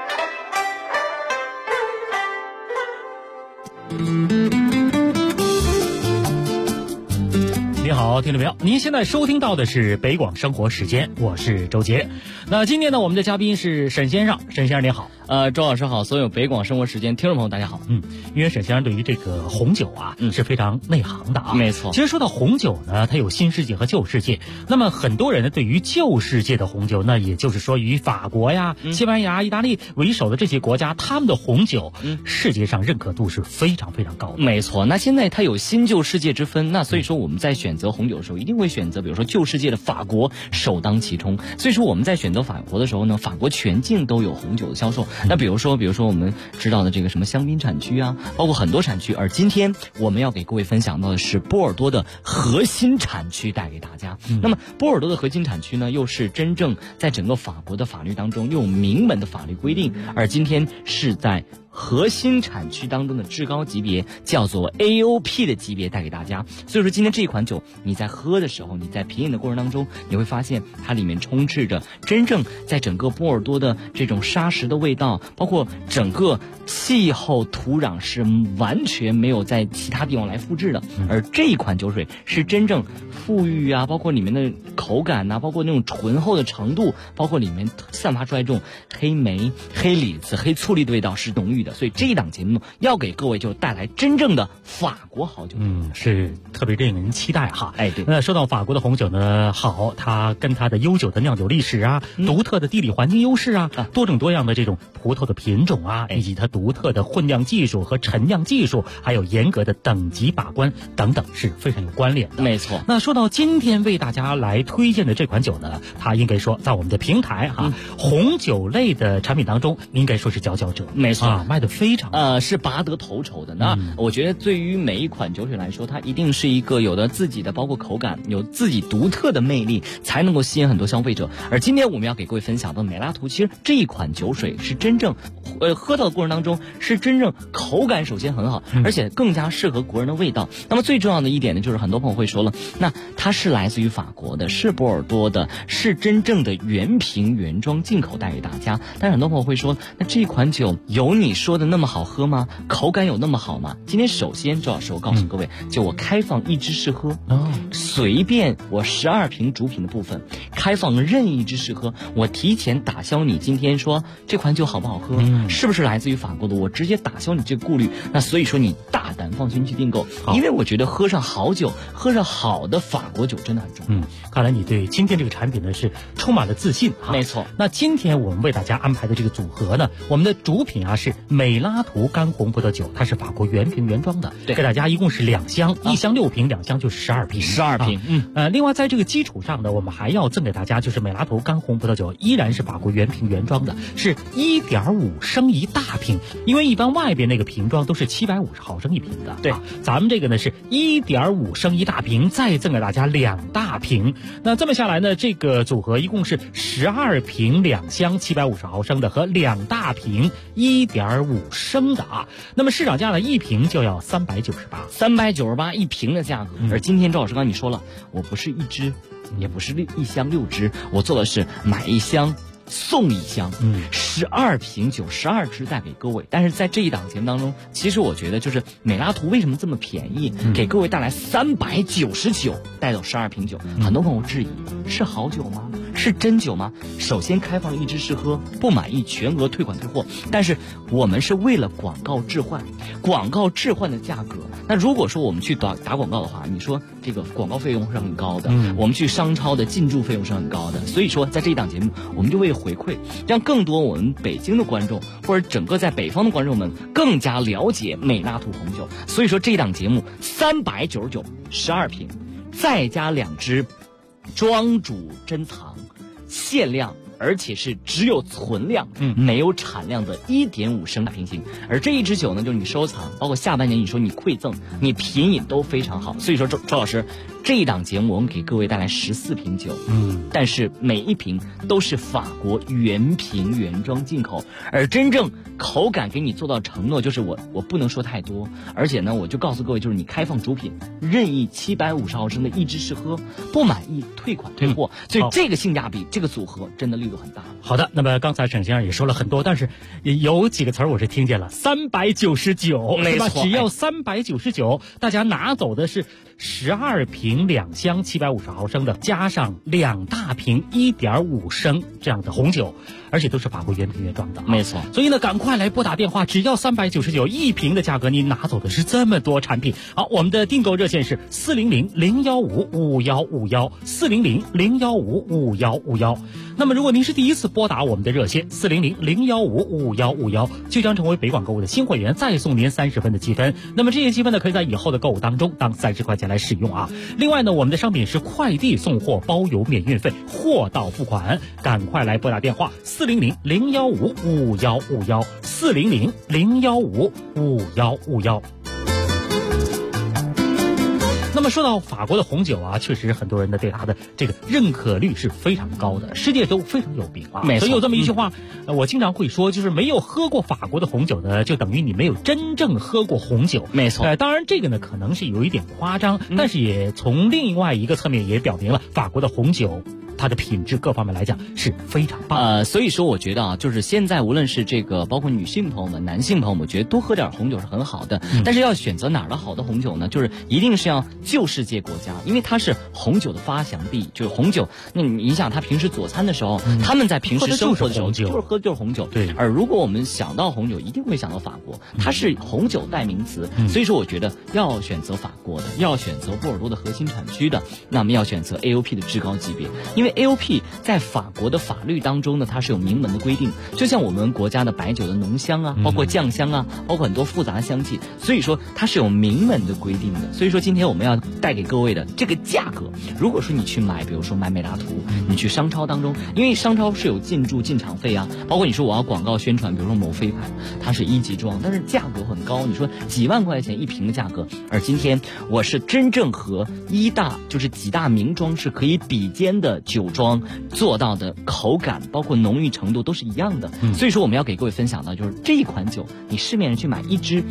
你好，听众朋友，您现在收听到的是北广生活时间，我是周杰。那今天呢，我们的嘉宾是沈先生，沈先生您好。 周老师好，所有北广生活时间听众朋友大家好。 因为沈先生对于这个红酒啊，是非常内行的啊。 没错。 其实说到红酒呢，它有新世界和旧世界。那么很多人呢，对于旧世界的红酒，那也就是说以法国呀、西班牙、意大利为首的这些国家，他们的红酒，世界上认可度是非常非常高的。 没错。那现在它有新旧世界之分，那所以说我们在选择红酒的时候，一定会选择比如说旧世界的法国首当其冲。所以说我们在选择法国的时候呢，法国全境都有红酒的销售。那比如说我们知道的这个什么香槟产区啊，包括很多产区。而今天我们要给各位分享到的是波尔多的核心产区带给大家。那么波尔多的核心产区呢，又是真正在整个法国的法律当中又有明文的法律规定，而今天是在核心产区当中的至高级别，叫做 AOP 的级别带给大家。所以说今天这一款酒你在喝的时候，你在品饮的过程当中，你会发现它里面充斥着真正在整个波尔多的这种沙石的味道，包括整个气候土壤是完全没有在其他地方来复制的。而这一款酒水是真正富裕啊，包括里面的口感啊，包括那种醇厚的程度，包括里面散发出来这种黑莓、黑李子、黑醋栗的味道是浓郁的。所以这一档节目要给各位就带来真正的法国好酒， 是特别令人期待哈。 对。 那说到法国的红酒呢，好，它跟它的悠久的酿酒历史啊，独特的地理环境优势啊，多种多样的这种葡萄的品种啊，以及它独特的混酿技术和陈酿技术，还有严格的等级把关等等，是非常有关联的。 没错。 那说到今天为大家来推荐的这款酒呢，它应该说在我们的平台红酒类的产品当中，应该说是佼佼者。 没错。 卖的非常是拔得头筹的。那我觉得对于每一款酒水来说，它一定是一个有的自己的包括口感，有自己独特的魅力，才能够吸引很多消费者。而今天我们要给各位分享的美拉图，其实这一款酒水是真正喝到的过程当中是真正口感首先很好，而且更加适合国人的味道。那么最重要的一点呢，就是很多朋友会说了，那它是来自于法国的，是波尔多的，是真正的原瓶原装进口带给大家。但是很多朋友会说，那这款酒有你说的那么好喝吗？口感有那么好吗？今天首先周老师我告诉各位，就我开放一支试喝，随便我12瓶主品的部分开放任意一支试喝，我提前打消你今天说这款酒好不好喝，是不是来自于法国的，我直接打消你这个顾虑。那所以说你大胆放心去订购，因为我觉得喝上好酒，喝上好的法国酒真的很重要。 看来你对今天这个产品呢是充满了自信哈。 没错。 那今天我们为大家安排的这个组合呢，我们的主品啊是美拉图干红葡萄酒，它是法国原瓶原装的， 对， 给大家一共是2箱，1箱6瓶，2箱就是12瓶 ，12瓶。 另外在这个基础上呢，我们还要赠给大家就是美拉图干红葡萄酒，依然是法国原瓶原装的，是1.5升一大瓶，因为一般外边那个瓶装都是750毫升一瓶， 的。 对， 咱们这个呢是1.5升1大瓶，再赠给大家2大瓶。那这么下来呢，这个组合一共是12瓶2箱750毫升的和2大瓶1.5升的啊。那么市场价呢，一瓶就要398 一瓶的价格。而今天周老师刚才你说了，我不是1支，也不是1箱6支，我做的是买1箱送1箱，12瓶酒12支带给各位。但是在这一档节目当中，其实我觉得就是美拉图为什么这么便宜，给各位带来399带走12瓶酒。很多朋友质疑，是好酒吗？是真酒吗？首先开放1支试喝，不满意全额退款退货。但是我们是为了广告置换，广告置换的价格。那如果说我们去打广告的话，你说这个广告费用是很高的，我们去商超的进驻费用是很高的。所以说在这一档节目，我们就为回馈，让更多我们北京的观众或者整个在北方的观众们更加了解美拉图红酒。所以说这一档节目399 12瓶，再加2支庄主珍藏限量，而且是只有存量没有产量的1.5升大瓶型。而这一支酒呢，就是你收藏，包括下半年你说你馈赠，你品饮都非常好。所以说周老师，这一档节目我们给各位带来14瓶酒，但是每一瓶都是法国原瓶原装进口，而真正口感给你做到承诺，就是我不能说太多，而且呢，我就告诉各位，就是你开放主品，任意750毫升的1支试喝，不满意退款退货。所以这个性价比，这个组合真的力度很大。 好的，那么刚才沈先生也说了很多，但是有几个词儿我是听见了，399， 没错， 只要399，大家拿走的是12瓶2箱750毫升的，加上2大瓶1.5升这样的红酒，而且都是法国原瓶原装的， 没错。 所以呢，赶快来拨打电话，只要399一瓶的价格，你拿走的是这么多产品。好，我们的订购热线是400-015-5151，400-015-5151。那么如果您是第一次拨打我们的热线400-015-5151，就将成为北广购物的新会员，再送您30分的积分。那么这些积分呢，可以在以后的购物当中当30块钱来使用啊。另外呢，我们的商品是快递送货，包邮免运费，货到付款。赶快来拨打电话400-015-5151，400-015-5151。那么说到法国的红酒啊，确实很多人呢对它的这个认可率是非常高的，世界都非常有名啊。 没错， 所以有这么一句话，我经常会说，就是没有喝过法国的红酒呢，就等于你没有真正喝过红酒。 没错， 当然这个呢可能是有一点夸张，但是也从另外一个侧面也表明了法国的红酒它的品质各方面来讲是非常棒。 所以说我觉得啊，就是现在无论是这个包括女性朋友们、男性朋友们，我觉得多喝点红酒是很好的。但是要选择哪儿的好的红酒呢？就是一定是要旧世界国家，因为它是红酒的发祥地。就是红酒，那你想他平时佐餐的时候，他们在平时生活的时候就是喝的就是红酒。 对。 而如果我们想到红酒，一定会想到法国，它是红酒代名词。所以说我觉得要选择法国的，要选择波尔多的核心产区的，那么要选择 AOP 的至高级别，因为AOP 在法国的法律当中呢，它是有明文的规定，就像我们国家的白酒的浓香啊，包括酱香啊，包括很多复杂的香气，所以说它是有明文的规定的。所以说今天我们要带给各位的这个价格，如果说你去买，比如说买美拉图，你去商超当中，因为商超是有进驻进场费啊，包括你说我要广告宣传，比如说某飞盘，它是1级装，但是价格很高，你说几万块钱一瓶的价格，而今天我是真正和就是几大名庄是可以比肩的酒庄做到的口感，包括浓郁程度都是一样的。所以说我们要给各位分享到，就是这一款酒，你市面上去买1支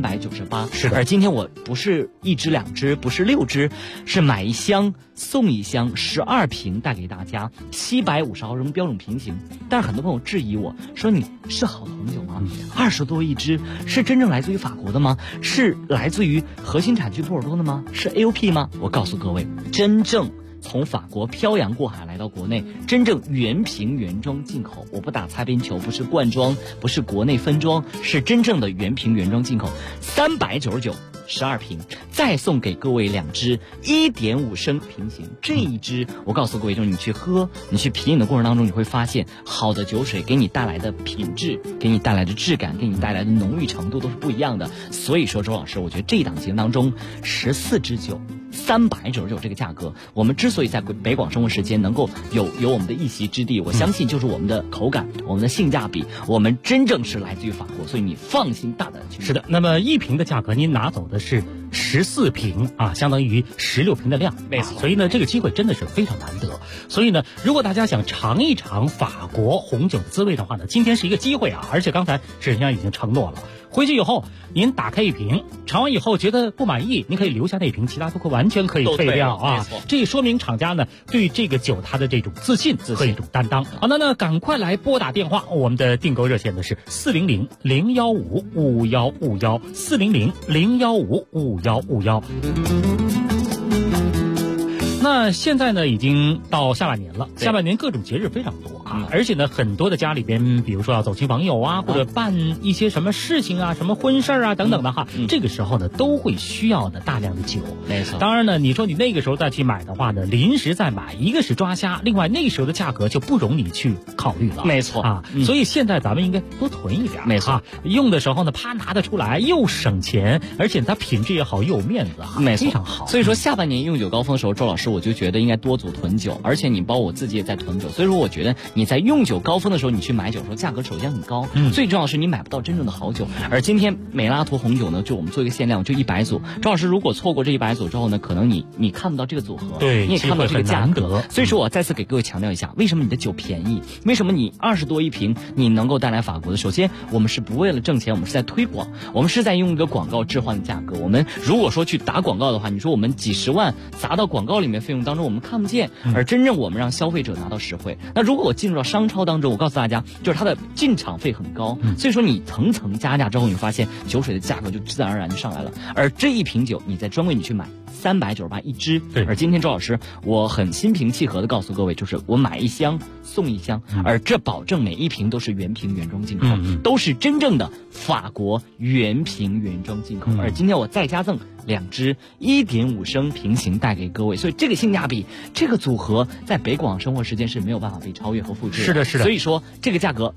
398， 是的。 而今天我不是1支2支，不是6支，是买1箱送1箱12瓶带给大家，750毫升标准瓶型。但是很多朋友质疑我说，你是好的红酒吗？20多1支，是真正来自于法国的吗？是来自于核心产区波尔多的吗？是 AOP 吗？我告诉各位，真正从法国漂洋过海来到国内，真正原瓶原装进口，我不打擦边球，不是罐装，不是国内分装，是真正的原瓶原装进口，399 12瓶，再送给各位2支1.5升瓶型。这一支我告诉各位，就是你去喝，你去品饮的过程当中，你会发现好的酒水给你带来的品质，给你带来的质感，给你带来的浓郁程度都是不一样的。所以说周老师，我觉得这一档节目当中14支酒 399这个价格，我们之所以在北广生活时间能够有我们的一席之地，我相信就是我们的口感，我们的性价比，我们真正是来自于法国，所以你放心大胆去。 是的，那么1瓶的价格您拿走的是14瓶啊，相当于16瓶的量， 没错。 所以呢，这个机会真的是非常难得。所以呢，如果大家想尝一尝法国红酒的滋味的话呢，今天是一个机会啊！而且刚才史先生已经承诺了，回去以后您打开1瓶，尝完以后觉得不满意，您可以留下那1瓶，其他都完全可以退掉啊！这也说明厂家呢对这个酒它的这种自信和一种担当。好，那赶快来拨打电话，我们的订购热线呢是400-015-5151，400-015-5151。那现在呢，已经到下半年了，下半年各种节日非常多啊，而且呢，很多的家里边，比如说要走亲访友啊，或者办一些什么事情啊，什么婚事啊等等的哈，这个时候呢，都会需要的大量的酒。 没错。 当然呢，你说你那个时候再去买的话呢，临时再买，一个是抓瞎，另外那个时候的价格就不容你去考虑了。 没错啊，所以现在咱们应该多囤一点。 没错， 用的时候呢，啪拿得出来，又省钱，而且它品质也好，又有面子啊， 没错， 非常好。 所以说下半年用酒高峰的时候，周老师我就觉得应该多组囤酒，而且你包括我自己也在囤酒，所以说我觉得你在用酒高峰的时候，你去买酒的时候，价格首先很高，最重要的是你买不到真正的好酒。而今天美拉图红酒呢，就我们做一个限量，就100组。周老师如果错过这100组之后呢，可能你看不到这个组合， 对， 你也看不到这个价格。所以说我再次给各位强调一下，为什么你的酒便宜？为什么你20多1瓶你能够带来法国的？首先，我们是不为了挣钱，我们是在推广，我们是在用一个广告置换的价格。我们如果说去打广告的话，你说我们几十万砸到广告里面费用当中，我们看不见，而真正我们让消费者拿到实惠。那如果我进入到商超当中，我告诉大家，就是它的进场费很高，所以说你层层加价之后，你发现酒水的价格就自然而然就上来了。而这1瓶酒，你在专柜你去买398一支，而今天周老师我很心平气和的告诉各位，就是我买1箱送1箱，而这保证每1瓶都是原瓶原装进口，都是真正的法国原瓶原装进口。而今天我再加赠2支1.5升平行带给各位，所以这个性价比，这个组合在北广生活时间是没有办法被超越和复制的。 是的，是的。 所以说这个价格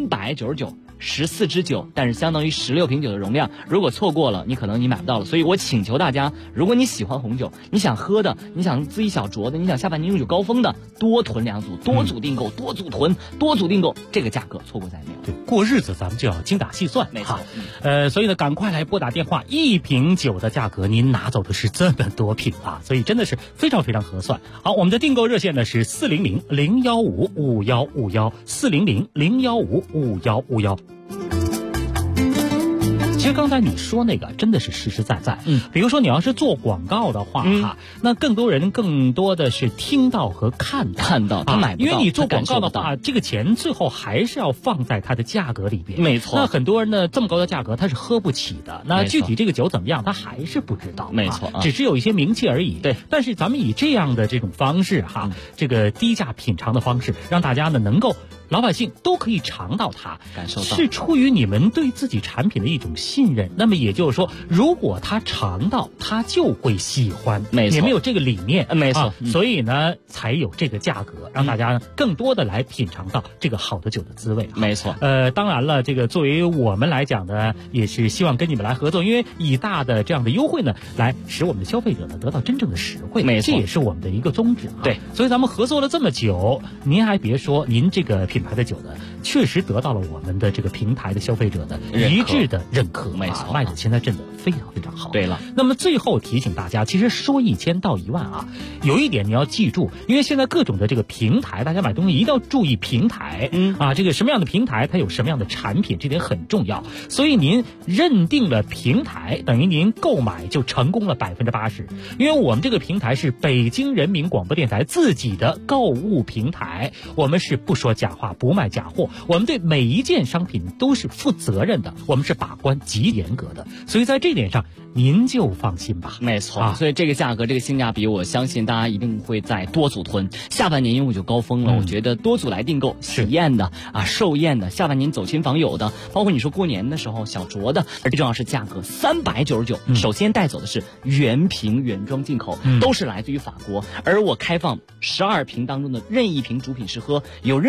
399。14支酒，但是相当于16瓶酒的容量。如果错过了，你可能买不到了。所以我请求大家，如果你喜欢红酒，你想喝的，你想自己小酌的，你想下半年用酒高峰的，多囤2组，多组订购，多组囤，多组订购，这个价格错过再没有。 对，过日子咱们就要精打细算， 没错。 所以呢，赶快来拨打电话，1瓶酒的价格您拿走的是这么多瓶啊，所以真的是非常非常合算。好，我们的订购热线呢是400-015-5151，400-015-5151。其实刚才你说那个真的是实实在在，比如说你要是做广告的话哈，那更多人更多的是听到和看到，他买不到，因为你做广告的话，这个钱最后还是要放在它的价格里边， 没错。 那很多人呢这么高的价格他是喝不起的，那具体这个酒怎么样他还是不知道， 没错， 只是有一些名气而已。 对， 但是咱们以这样的这种方式哈，这个低价品尝的方式，让大家呢能够老百姓都可以尝到它， 感受到， 是出于你们对自己产品的一种信任。那么也就是说，如果他尝到，他就会喜欢。 没错， 你们有这个理念， 没错。 所以呢，才有这个价格，让大家更多的来品尝到这个好的酒的滋味。 没错。 当然了，这个作为我们来讲呢，也是希望跟你们来合作，因为以大的这样的优惠呢，来使我们的消费者呢得到真正的实惠。 没错， 这也是我们的一个宗旨。 对， 所以咱们合作了这么久，您还别说，您这个品牌的酒呢，确实得到了我们的这个平台的消费者的一致的认可。 没错， 卖的现在真的非常非常好。 对了， 那么最后提醒大家，其实说1000到1万啊，有一点你要记住，因为现在各种的这个平台，大家买东西一定要注意平台，这个什么样的平台它有什么样的产品，这点很重要。所以您认定了平台，等于您购买就成功了80%，因为我们这个平台是北京人民广播电台自己的购物平台，我们是不说假话，不卖假货，我们对每一件商品都是负责任的，我们是把关极严格的，所以在这点上您就放心吧。 没错，所以这个价格，这个性价比，我相信大家一定会在多组囤。下半年因为就高峰了，我觉得多组来订购，喜宴的寿宴的，下半年走亲访友的，包括你说过年的时候小酌的，而最重要是价格399，首先带走的是原瓶原装进口，都是来自于法国，而我开放12瓶当中的任意瓶主品试喝，有任何不满意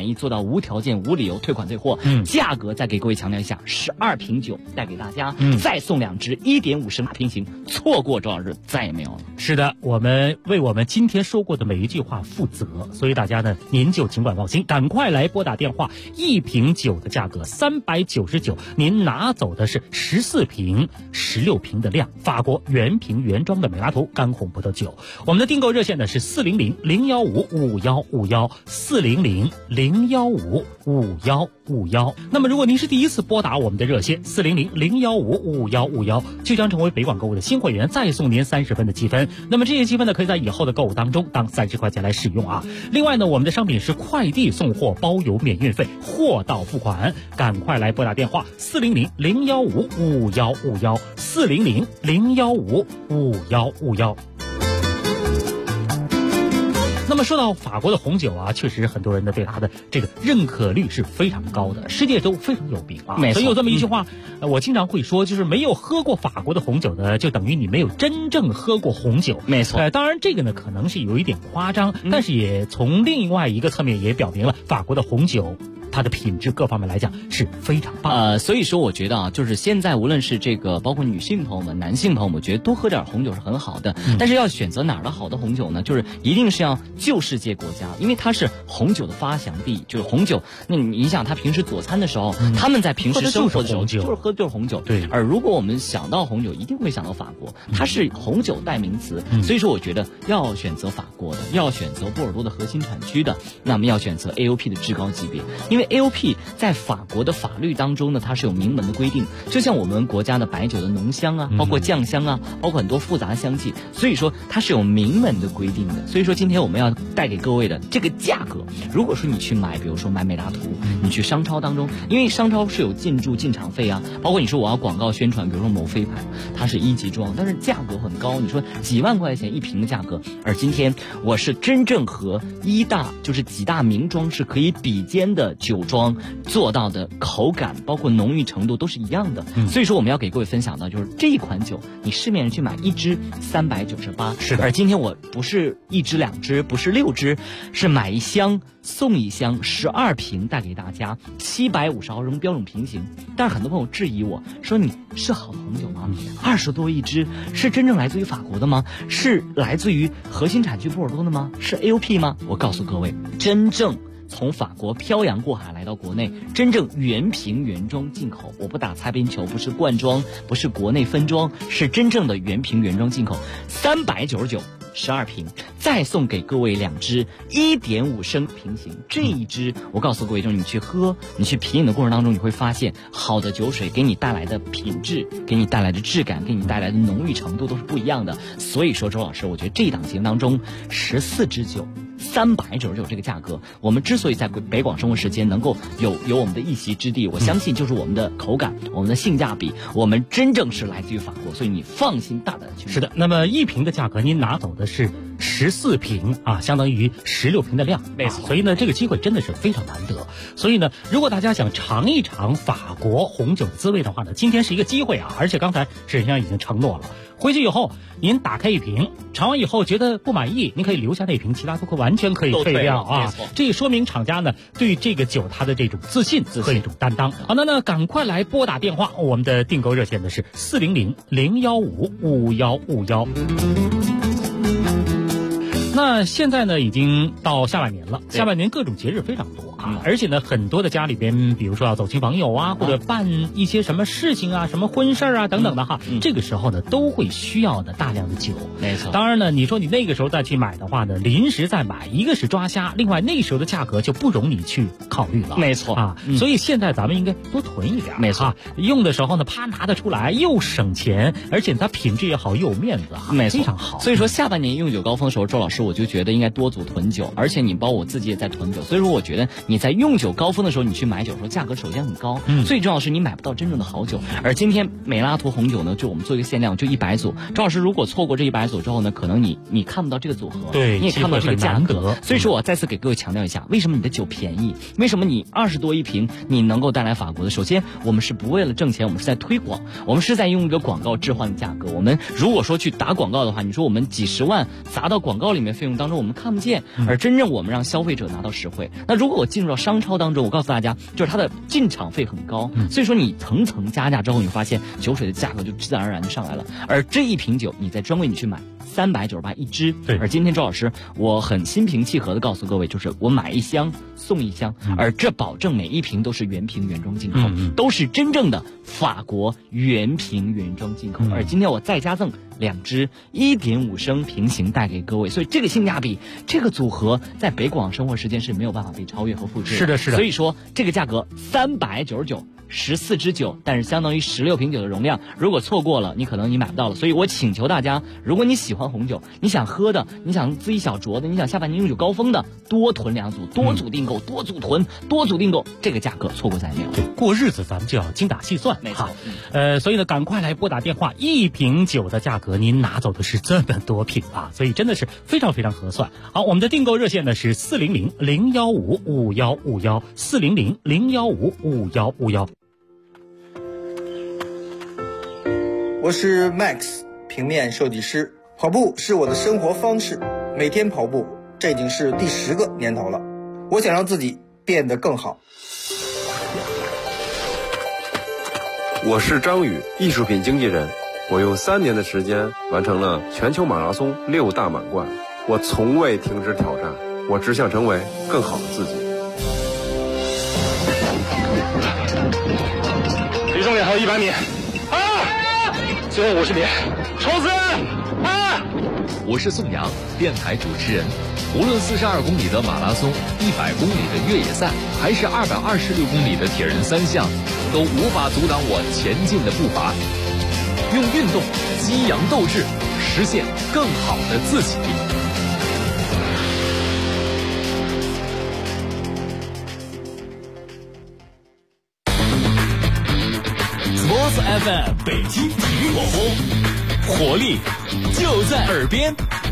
满意做到无条件无理由退款退货。价格再给各位强调一下，12瓶酒带给大家，再送2支1.5升平行，错过周老师再也没有了。 是的，我们为我们今天说过的每一句话负责，所以大家呢，您就尽管放心，赶快来拨打电话。1瓶酒的价格399，您拿走的是14瓶、16瓶的量，法国原瓶原装的美拉图干红葡萄酒。我们的订购热线呢是400-015-5151，400-015-5151。那么如果您是第一次拨打我们的热线400-015-5151，就将成为北广购物的新会员，再送您30分的积分。那么这些积分呢，可以在以后的购物当中当30块钱来使用啊。另外呢，我们的商品是快递送货，包邮免运费，货到付款。赶快来拨打电话400-015-5151，400-015-5151。那么说到法国的红酒啊，确实很多人呢对它的这个认可率是非常高的，世界都非常有名啊。所以有这么一句话，我经常会说，就是没有喝过法国的红酒呢，就等于你没有真正喝过红酒。 没错。 当然这个呢可能是有一点夸张，但是也从另外一个侧面也表明了法国的红酒它的品质各方面来讲是非常棒。 所以说我觉得啊，就是现在无论是这个包括女性朋友们、男性朋友们，我觉得多喝点红酒是很好的。但是要选择哪儿的好的红酒呢？就是一定是要旧世界国家，因为它是红酒的发祥地。就是红酒，那你想他平时佐餐的时候，他们在平时生活的时候就是喝的就是红酒。 对。 而如果我们想到红酒，一定会想到法国，它是红酒代名词。所以说我觉得要选择法国的，要选择波尔多的核心产区的，那么要选择 AOP 的至高级别，因为 AOP 在法国的法律当中呢，它是有明文的规定，就像我们国家的白酒的浓香啊，包括酱香啊，包括很多复杂的香气，所以说它是有明文的规定的。所以说今天我们要带给各位的这个价格，如果说你去买，比如说买美拉图，你去商超当中，因为商超是有进场费啊，包括你说我要广告宣传，比如说某飞牌，它是1级装，但是价格很高，你说几万块钱一瓶的价格，而今天我是真正和就是几大名庄是可以比肩的酒庄做到的口感，包括浓郁程度都是一样的。所以说我们要给各位分享到，就是这一款酒，你市面上去买1支398， 是的。 而今天我不是1支2支，不是6支，是买1箱送1箱，12瓶带给大家，750毫升标准瓶型。但是很多朋友质疑我说，你是好的红酒吗？20多1支，是真正来自于法国的吗？是来自于核心产区波尔多的吗？是 AOP 吗？我告诉各位，真正从法国漂洋过海来到国内，真正原瓶原装进口，我不打擦边球，不是罐装，不是国内分装，是真正的原瓶原装进口，399。12瓶，再送给各位2支1.5升平行。这一支我告诉各位，就是你去喝，你去品饮的过程当中，你会发现好的酒水给你带来的品质，给你带来的质感，给你带来的浓郁程度都是不一样的。所以说周老师，我觉得这一档节目当中14支酒399这个价格，我们之所以在北广生活时间能够有我们的一席之地，我相信就是我们的口感，我们的性价比，我们真正是来自于法国，所以你放心大胆的去。 是的，那么1瓶的价格您拿走的是14瓶啊，相当于16瓶的量， 没错。 所以呢，这个机会真的是非常难得。所以呢，如果大家想尝一尝法国红酒的滋味的话呢，今天是一个机会啊！而且刚才沈先生已经承诺了，回去以后您打开1瓶，尝完以后觉得不满意，您可以留下那瓶，其他都完全可以退掉啊！这说明厂家呢对这个酒它的这种自信和一种担当。好，那赶快来拨打电话，我们的订购热线呢是400-015-5151。那现在呢，已经到下半年了，下半年各种节日非常多啊，而且呢，很多的家里边，比如说要走亲朋友啊，或者办一些什么事情啊，什么婚事啊等等的哈，这个时候呢，都会需要的大量的酒。 没错。 当然呢，你说你那个时候再去买的话呢，临时再买，一个是抓瞎，另外那时候的价格就不容你去考虑了。 没错啊，所以现在咱们应该多囤一点。 没错， 用的时候呢，啪拿得出来，又省钱，而且它品质也好，又有面子啊， 没错， 非常好。 所以说下半年用酒高峰的时候，周老师我就觉得应该多组囤酒，而且你包括我自己也在囤酒，所以说我觉得你在用酒高峰的时候，你去买酒的时候，价格首先很高，最重要是你买不到真正的好酒。而今天美拉图红酒呢，就我们做一个限量，就100组。周老师如果错过这100组之后呢，可能你看不到这个组合， 对， 你也看不到这个价格。所以说我再次给各位强调一下，为什么你的酒便宜？为什么你20多1瓶你能够带来法国的？首先，我们是不为了挣钱，我们是在推广，我们是在用一个广告置换的价格。我们如果说去打广告的话，你说我们几十万砸到广告里面费用当中，我们看不见，而真正我们让消费者拿到实惠。那如果我进入入到商超当中，我告诉大家，就是它的进场费很高，所以说你层层加价之后，你发现酒水的价格就自然而然就上来了。而这一瓶酒，你在专柜你去买398一支， 对。 而今天周老师，我很心平气和的告诉各位，就是我买1箱送1箱，而这保证每一瓶都是原瓶原装进口，都是真正的法国原瓶原装进口。而今天我再加赠2支1.5升平行带给各位，所以这个性价比，这个组合在北广生活时间是没有办法被超越和复制的。 是的，是的。 所以说这个价格399。14支酒，但是相当于16瓶酒的容量。如果错过了，你可能你买不到了。所以我请求大家，如果你喜欢红酒，你想喝的，你想自己小酌的，你想下半年用酒高峰的，多囤2组，多组订购，多组囤，多组订购，这个价格错过再没有。 对，过日子咱们就要精打细算， 没错。 所以呢，赶快来拨打电话，1瓶酒的价格您拿走的是这么多瓶啊，所以真的是非常非常合算。好，我们的订购热线呢是400-015-5151，400-015-5151。 我是 Max 平面设计师，跑步是我的生活方式，每天跑步，这已经是第10个年头了。我想让自己变得更好。 我是张宇，艺术品经纪人，我用3年的时间完成了全球马拉松6大满贯，我从未停止挑战，我只想成为更好的自己。 离终点还有100米。最后50米，冲刺！ 我是宋阳，电台主持人。无论42公里的马拉松、100公里的越野赛，还是226公里的铁人3项，都无法阻挡我前进的步伐。用运动激扬斗志，实现更好的自己。 FM 北京体育广播，活力就在耳边。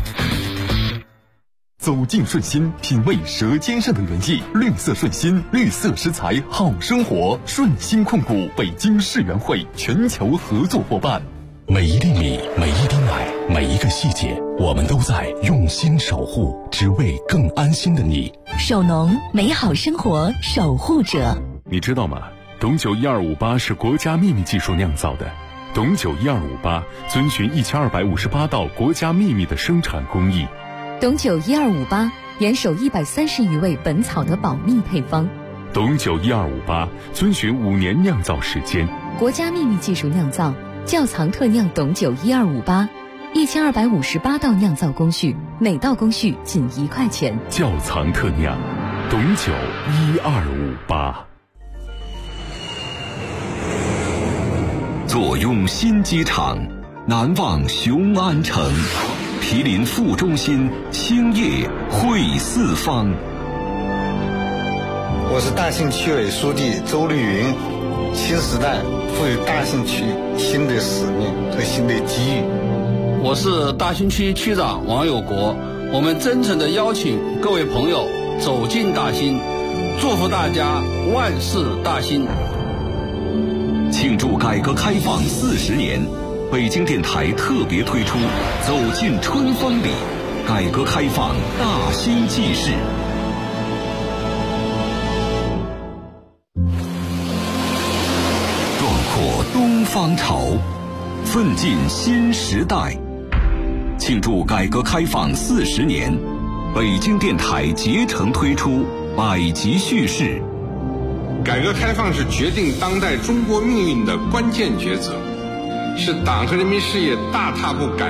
走进顺心，品味舌尖上的原意。绿色顺心，绿色食材好生活。顺心控股北京世园会全球合作伙伴。每一粒米，每一滴奶，每一个细节，我们都在用心守护，只为更安心的你。 守农，美好生活守护者。 你知道吗？董酒1258是国家秘密技术酿造的。董酒1258遵循1258道国家秘密的生产工艺。 董酒1258严守130余味本草的保密配方。 董酒1258遵循5年酿造时间， 国家秘密技术酿造，窖藏特酿董酒1258，1258道酿造工序，每道工序仅1块钱。 窖藏特酿，董酒1258。 坐拥新机场，难忘雄安城，毗邻副中心，兴业汇四方。 我是大兴区委书记周绿云。新时代赋予大兴区新的使命和新的机遇。 我是大兴区区长王有国。我们真诚地邀请各位朋友走进大兴，祝福大家万事大兴。 庆祝改革开放40年，北京电台特别推出《走进春风里》，改革开放大兴纪事。壮阔东方潮，奋进新时代。庆祝改革开放40年，北京电台竭诚推出百集叙事。 改革开放是决定当代中国命运的关键抉择，是党和人民事业大踏步改